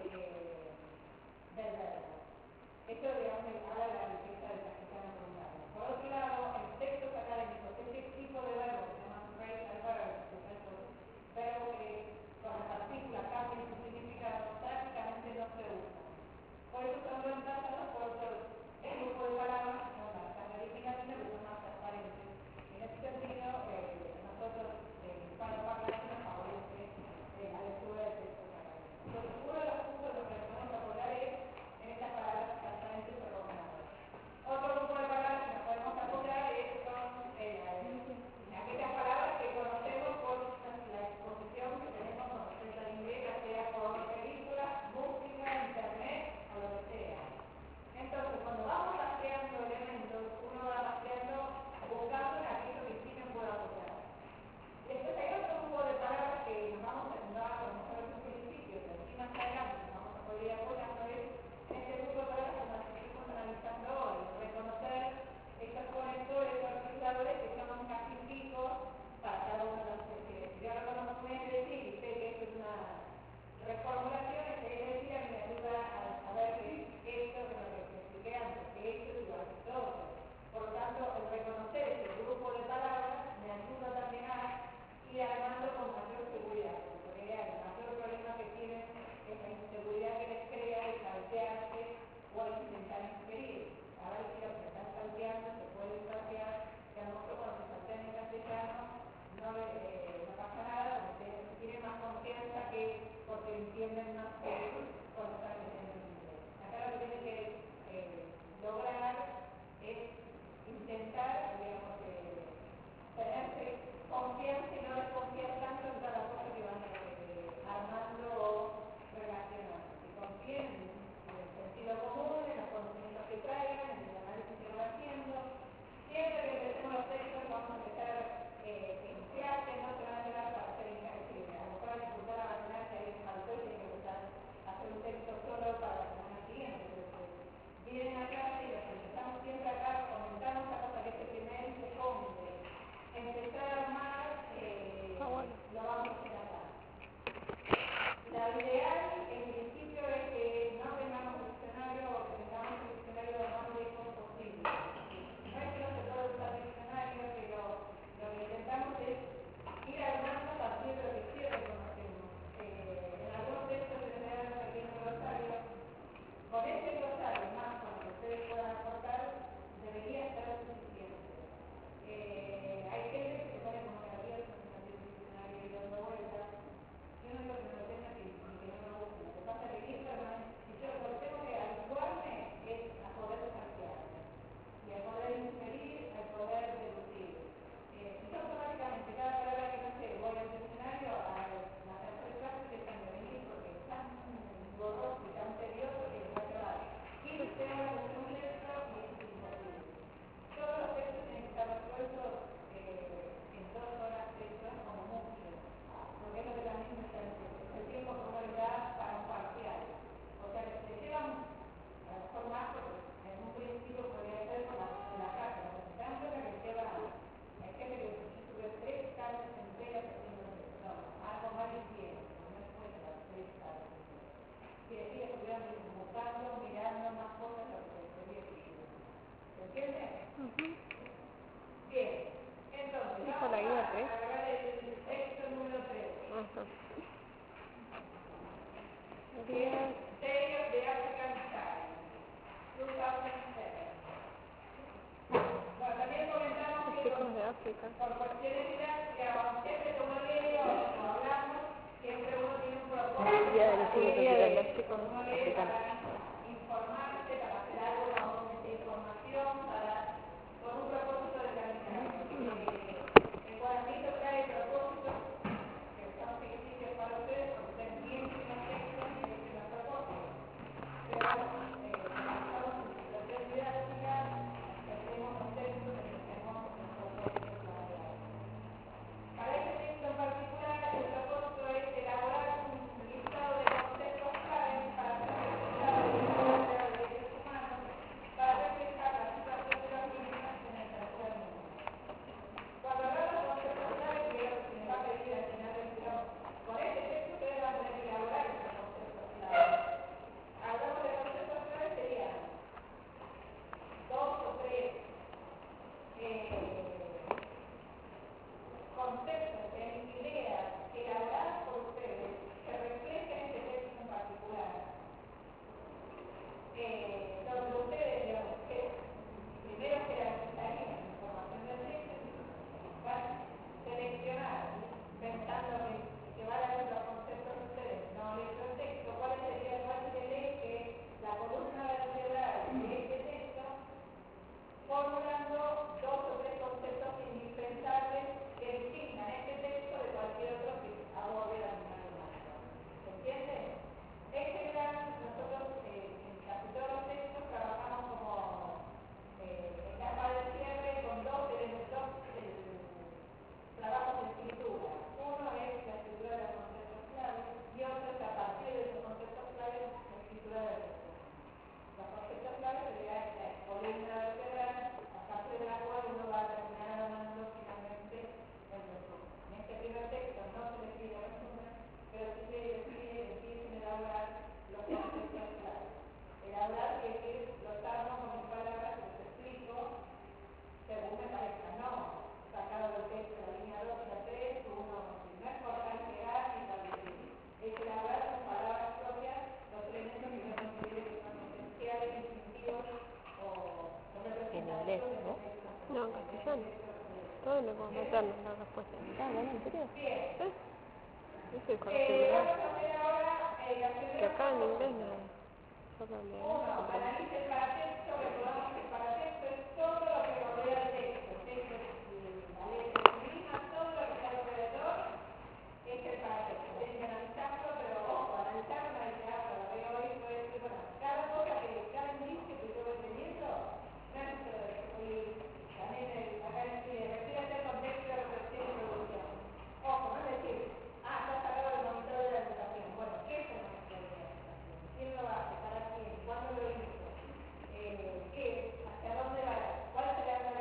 Speaker 2: del verbo. Esto, digamos, habla de la riqueza del castellano por un lado. Por otro lado, en textos académicos, este tipo de verbo que se llama phrasal verbs, que son estos verbos que con la partícula cambian su significado, prácticamente no se usan. Por eso son reemplazados por otro grupo de palabras que son las característicamente que son más transparentes. En ese sentido, nosotros en hispanoparlante nos favorece la lectura de textos académicos. Entonces, uno de los puntos en los que nos podemos apoyar es en estas palabras transparentes y ordenadas. Otro grupo de palabras que nos podemos apoyar son aquellas palabras que conocemos por la exposición que tenemos con respecto al inglés, ya sea por películas, música, internet o lo que sea. Entonces, cuando vamos rastreando elementos, uno va rastreando buscando en aquello que sí me puedo apoyar. Después hay otro grupo de palabras que nos vamos a conocer en un principio, pero sí más adelante nos vamos a poder ir apoyando es este grupo de palabras que nos seguimos analizando hoy, reconocer estos conectores o articuladores que son casi fijos para cada uno de los textos. Si yo reconozco un es decir y sé que esto es una reformulación, ese es decir a mí me ayuda a saber que esto es lo que expliqué antes, que esto es igual que todo. Por lo tanto, el reconocer este grupo de palabras me ayuda también a ir armando con mayor seguridad, porque el mayor problema que tienen es la inseguridad que les crea el saltearse o el intentar inferir. Ahora si lo que están salteando se puede saltear, que a lo mejor cuando se saltean en castellano no pasa nada, porque tienen más confianza que porque entienden más que cuando están leyendo en inglés. Acá lo que tienen que lograr es intentar, digamos, tenerse confianza y no desconfiar tanto en cada cosa que van armando o Bien, entonces,
Speaker 1: Dijo la guía 3.
Speaker 2: agarrar el texto número 3.
Speaker 1: Ajá.
Speaker 2: Que es State of the African Child, 2007. Bueno, también comentamos
Speaker 1: Los
Speaker 2: que
Speaker 1: chicos de África.
Speaker 2: por cuestiones didácticas, siempre como leo o hablamos, siempre uno tiene un propósito.
Speaker 1: Día de los chicos
Speaker 2: Día
Speaker 1: africanos.
Speaker 2: de los chicos africanos. Para informarse, para hacer algo, de información, con un propósito determinado. El cuadernito trae propósitos que son ficticios para ustedes, porque ustedes piensen los textos y dicen los propósitos. Pero estamos en situación didáctica, tenemos los textos y tenemos los propósitos laborales. Para este texto en particular, el propósito es elaborar un listado de conceptos claves para hacer respetar el desarrollo de los derechos humanos, para reflejar la situación de los niños en el tercer mundo. Cuando hablamos de conceptos claves, que es lo que se nos va a pedir al final del video, con este texto ustedes van a tener que elaborar esos conceptos claves. Hablamos de conceptos claves, serían 2 o 3 conceptos, ideas elaboradas por ustedes que reflejen este texto en particular. Donde ustedes, digamos, que primero jerarquizarían la información del texto, van a seleccionar, pensando que van a ver los conceptos de ustedes, no leer el texto, cuál sería el eje, la columna vertebral de este texto, formulando 2 o 3 conceptos indispensables que distingan este texto de cualquier otro que aborde la misma temática. ¿Se entiende? En general, nosotros en casi todos los textos trabajamos como etapa de cierre con 2 elementos, trabajos de escritura. Uno es la escritura de los conceptos claves y otro es a partir de esos conceptos claves la escritura del texto. Los conceptos claves serían la columna vertebral, a partir de la cual uno va a terminar armando finalmente el resumen. En este primer texto no se le pide resumen, pero sí se le pide empiecen a elaborar los conceptos claves. Elaborar quiere decir los armo con mis palabras, les explico, según me parezca, no sacado del texto de la línea 2 y la 3, uno no es cortar, pegar ni establecer. Es elaborar con palabras propias los elementos que yo considero que son esenciales, distintivos o representativos de
Speaker 1: ¿no?
Speaker 2: texto.
Speaker 1: No, en castellano. Todo lo podemos meternos en la respuesta. Ah, bueno, ¿en serio?
Speaker 2: Bien.
Speaker 1: Yo soy con la
Speaker 2: Vamos a hacer ahora la
Speaker 1: que acá en inglés no. Solo leer.
Speaker 2: Uno, analice el paratexto, recordamos que el paratexto es todo lo que rodea el texto. El texto es la letra en sí misma, todo lo que está alrededor es el paratexto. Tienen que analizarlo, pero ojo, analizarlo, analizarlo. La veo hoy, puede decir, bueno, cada cosa cada indicio que yo voy teniendo, no es también acá refiere a hacer contexto de reflexión y producción. Ojo, no es decir, ya sacado el monitor de la educación. Bueno, ¿qué es el monitor de la educación? ¿Quién lo hace? ¿Para quién? ¿Cuándo lo hizo? ¿Qué? ¿Hacia dónde va? ¿Cuál será la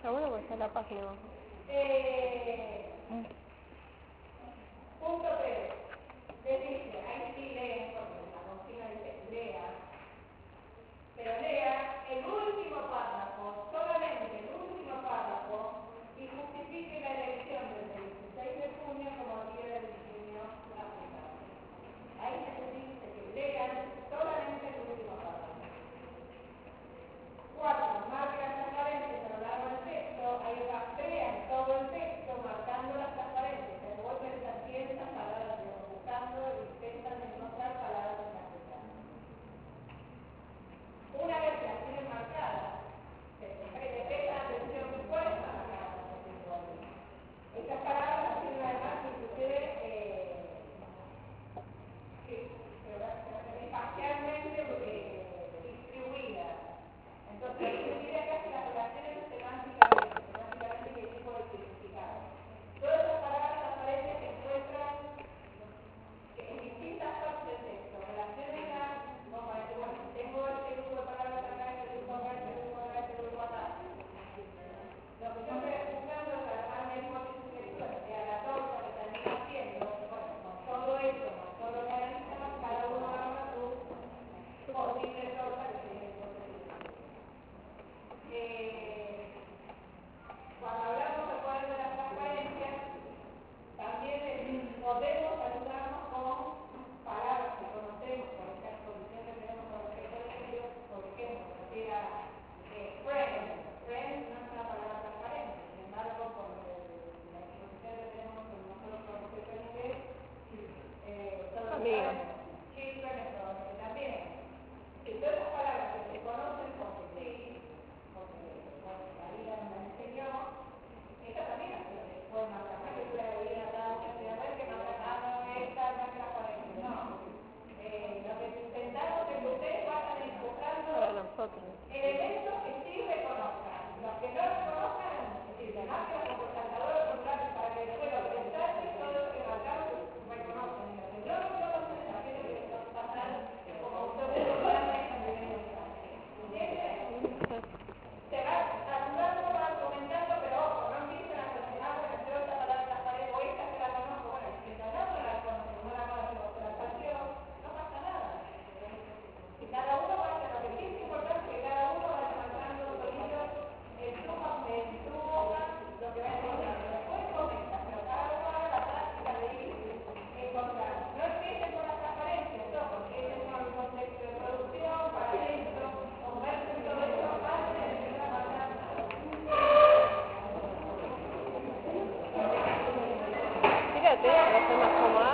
Speaker 1: Está bueno porque está en la página abajo.
Speaker 2: Punto 3. Dice, ahí sí leen, porque la consigna dice lea, pero lea el último párrafo, solamente el último párrafo, y justifique la elección del 16 de junio como día del diseño aplicado. Ahí se dice que lean solamente el último párrafo. 4. Marque las transparencias a lo largo del texto, ahí rastrean todo el texto marcando las transparencias, se devuelven esas 100 palabras, buscando e intentan encontrar palabras en castellano. Una vez que las tienen marcadas, se presta atención cuáles son las palabras que tengo ahí. Estas palabras las tienen además inclusive parcialmente distribuidas. Entonces, yo diría que las relaciones semánticamente qué tipo de significado. Todas esas palabras aparecen que encuentran en distintas partes del texto. Relaciones como para decir, bueno, tengo este grupo de palabras acá, este grupo acá, este grupo acá, este grupo acá. Lo que yo estoy buscando es armar una hipótesis de lectura que a la torta que termina haciendo, bueno, con todo esto, con todo lo que analizamos, cada uno arma su posible torta que tiene hipótesis. Cuando hablamos de poder de las transparencias, también podemos ayudarnos con palabras que conocemos, por ejemplo, siempre tenemos con respecto a ellos, por ejemplo, decir a friend. Friend no es una palabra transparente, sin embargo, por la exposición que tenemos nosotros con respecto al inglés, todos los children es probablemente también. Y todas esas palabras que se conocen porque sí, porque la vida nos la enseñó, esta también las pueden marcar. No es que tú le digas a cada uno a ver que marca, no, esta no es transparente. No. Lo que intentamos es que ustedes vayan enfocando elementos que sí reconozcan. Los que no reconozcan, es decir, que marquen la comportadora contrario para que después los pensantes y todos los que marcaron reconozcan. Y los que no reconocen, también lo que les va a pasar como un segundo plano en el nivel de ¿entiendes? Se va ayudando, va comentando, pero ojo, no empiecen a cuestionar, bueno, yo esta palabra transparente, o esta que la conozco, bueno, si la no la conozco, no la conozco, se la salteo, no pasa nada. Si cada uno vaya, lo que sí es importante es que cada uno vaya marcando solito el flujo de su boca, lo que va a encontrar. Después comenta, pero cada uno haga la práctica de ir encontrando. No empiecen con las transparencias, no, porque ese es un contexto de producción, para esto, conversen todo eso aparte de empezar a marcar.
Speaker 1: Fíjate, va a ser más cómoda.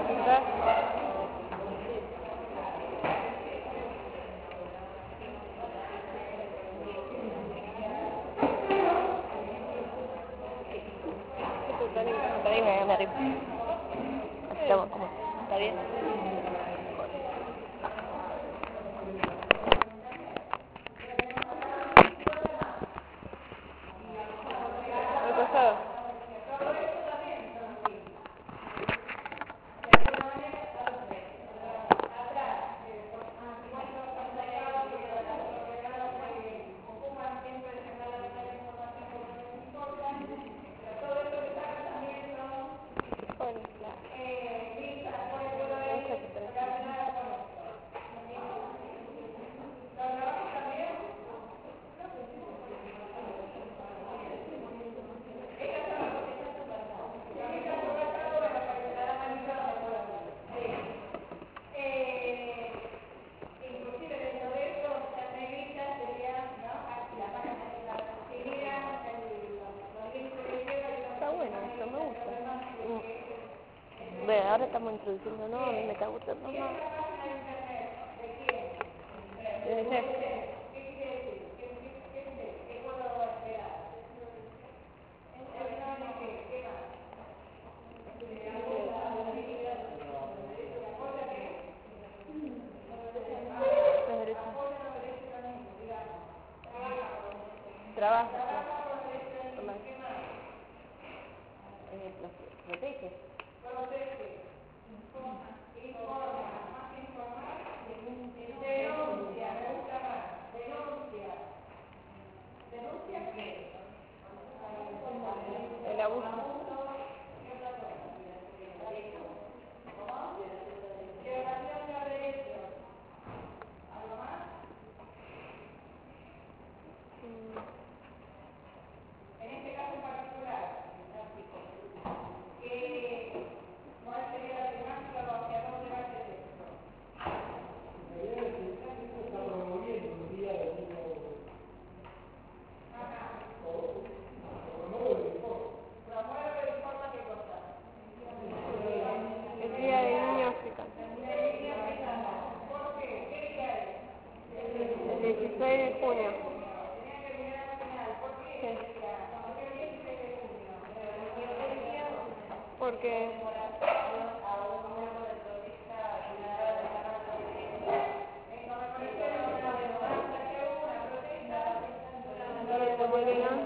Speaker 1: Me arriba. Así estamos como. ¿Está bien? ¿Al costado?
Speaker 2: Inclusive dentro de esto, las negritas serían, ¿no? La página de la miran los links de izquierda y
Speaker 1: Está bueno, esto me gusta. Ve, ahora estamos introduciendo, ¿no? A mí me está gustando más.
Speaker 2: ¿Es una página de internet de quién?
Speaker 1: De UNICEF.
Speaker 2: ¿Qué quiere decir? ¿Qué puedo esperar? ¿Qué más?
Speaker 1: La derecha. Trabaja. Los protege.
Speaker 2: ¿Denuncia qué?
Speaker 1: abuso.
Speaker 2: En este caso en particular, ¿cuál sería la temática o hacia dónde va este texto?
Speaker 4: En realidad el texto está promoviendo un día de niño o promueve el informe.
Speaker 2: Promueve de forma que cosa.
Speaker 1: El día del niño africano.
Speaker 2: ¿Por qué? ¿Qué día es?
Speaker 1: El 16 de junio.
Speaker 2: Tenía que mirar al final. ¿Por qué
Speaker 1: Sí.
Speaker 2: ese día? ¿Por qué el 16 de junio?
Speaker 1: Porque como el león,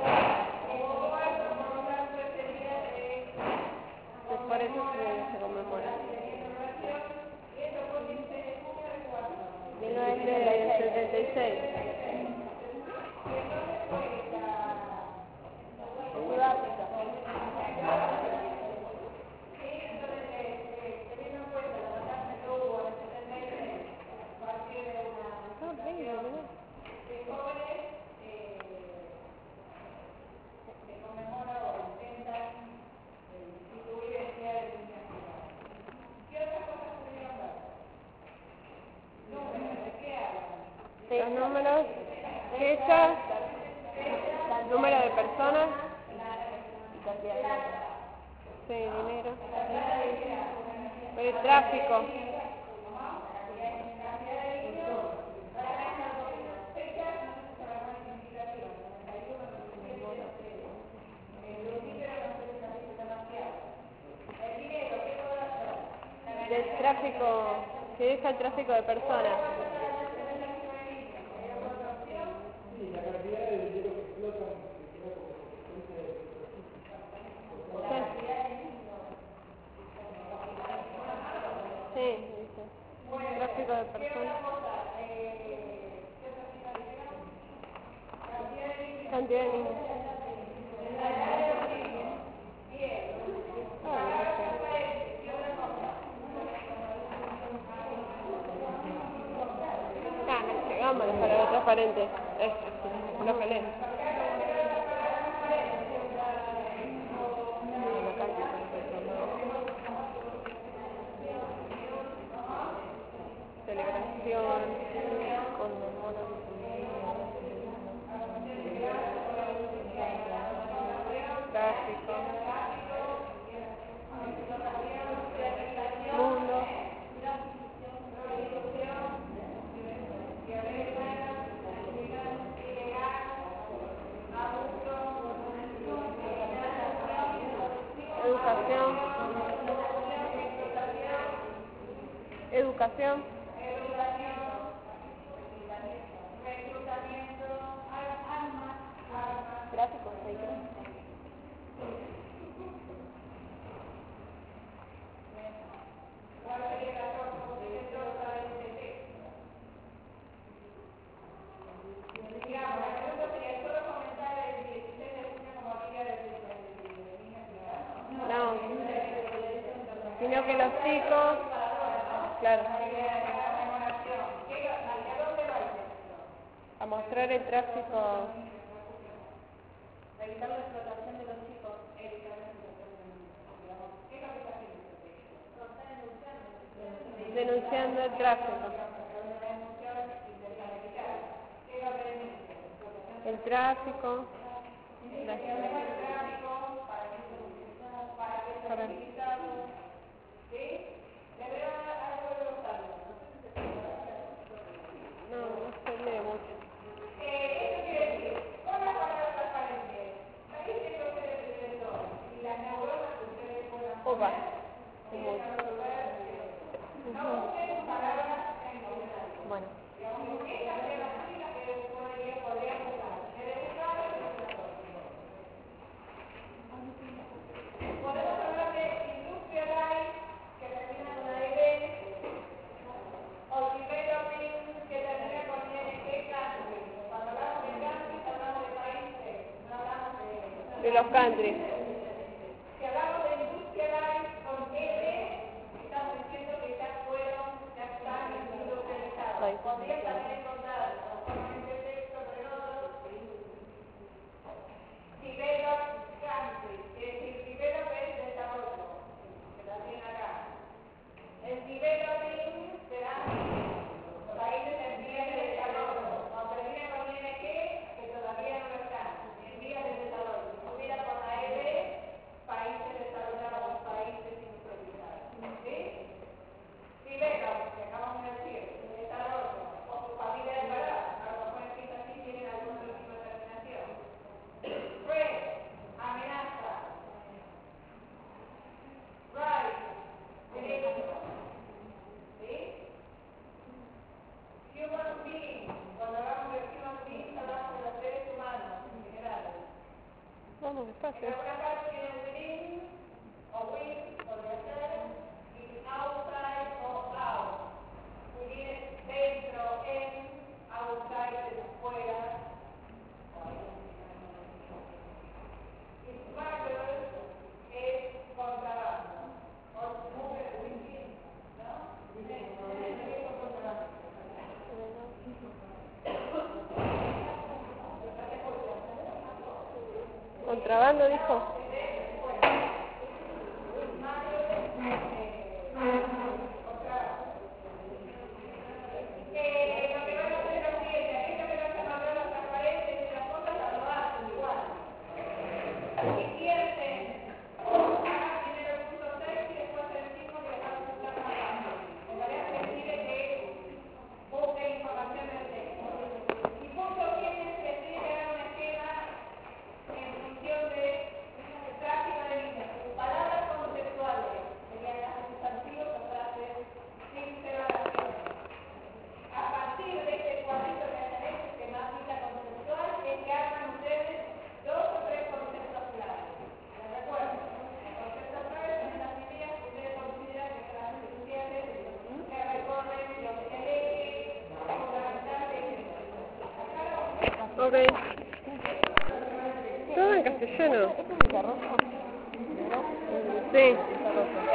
Speaker 1: pues por eso se conmemora. 1976. Sudáfrica. Los números, fechas, número de personas y cantidad de dinero. Sí, dinero. El tráfico. Del tráfico, que deja el tráfico de personas.
Speaker 4: Sí, la cantidad de dinero que explotan que queda como consecuencia de
Speaker 1: Sí, dice. Tráfico de personas. Cantidad de niños. No llegamos para lo transparente. Lo que leen. Celebración, conmemoración, tráfico, mundo, educación, educación, gráficos, ahí creo. No, sino que los chicos, claro, a mostrar el tráfico,
Speaker 7: Evitar la explotación de los chicos.
Speaker 1: denunciando el tráfico. El tráfico, para no se lee mucho. Opa, es mucho. Bueno.
Speaker 2: Podemos hablar de industrialize, que termina con una D, o developing, que termina con ING country. Cuando hablamos de country, hablamos de países, no hablamos de
Speaker 1: De los countries. fácil.
Speaker 2: Una parte tiene within o with, podría ser, y outside o out. Within es dentro, en, outside es fuera. Y smugglers es contrabando. O smuggler within, ¿no?
Speaker 1: Contrabando, dijo. Ok. Todo en castellano. Sí.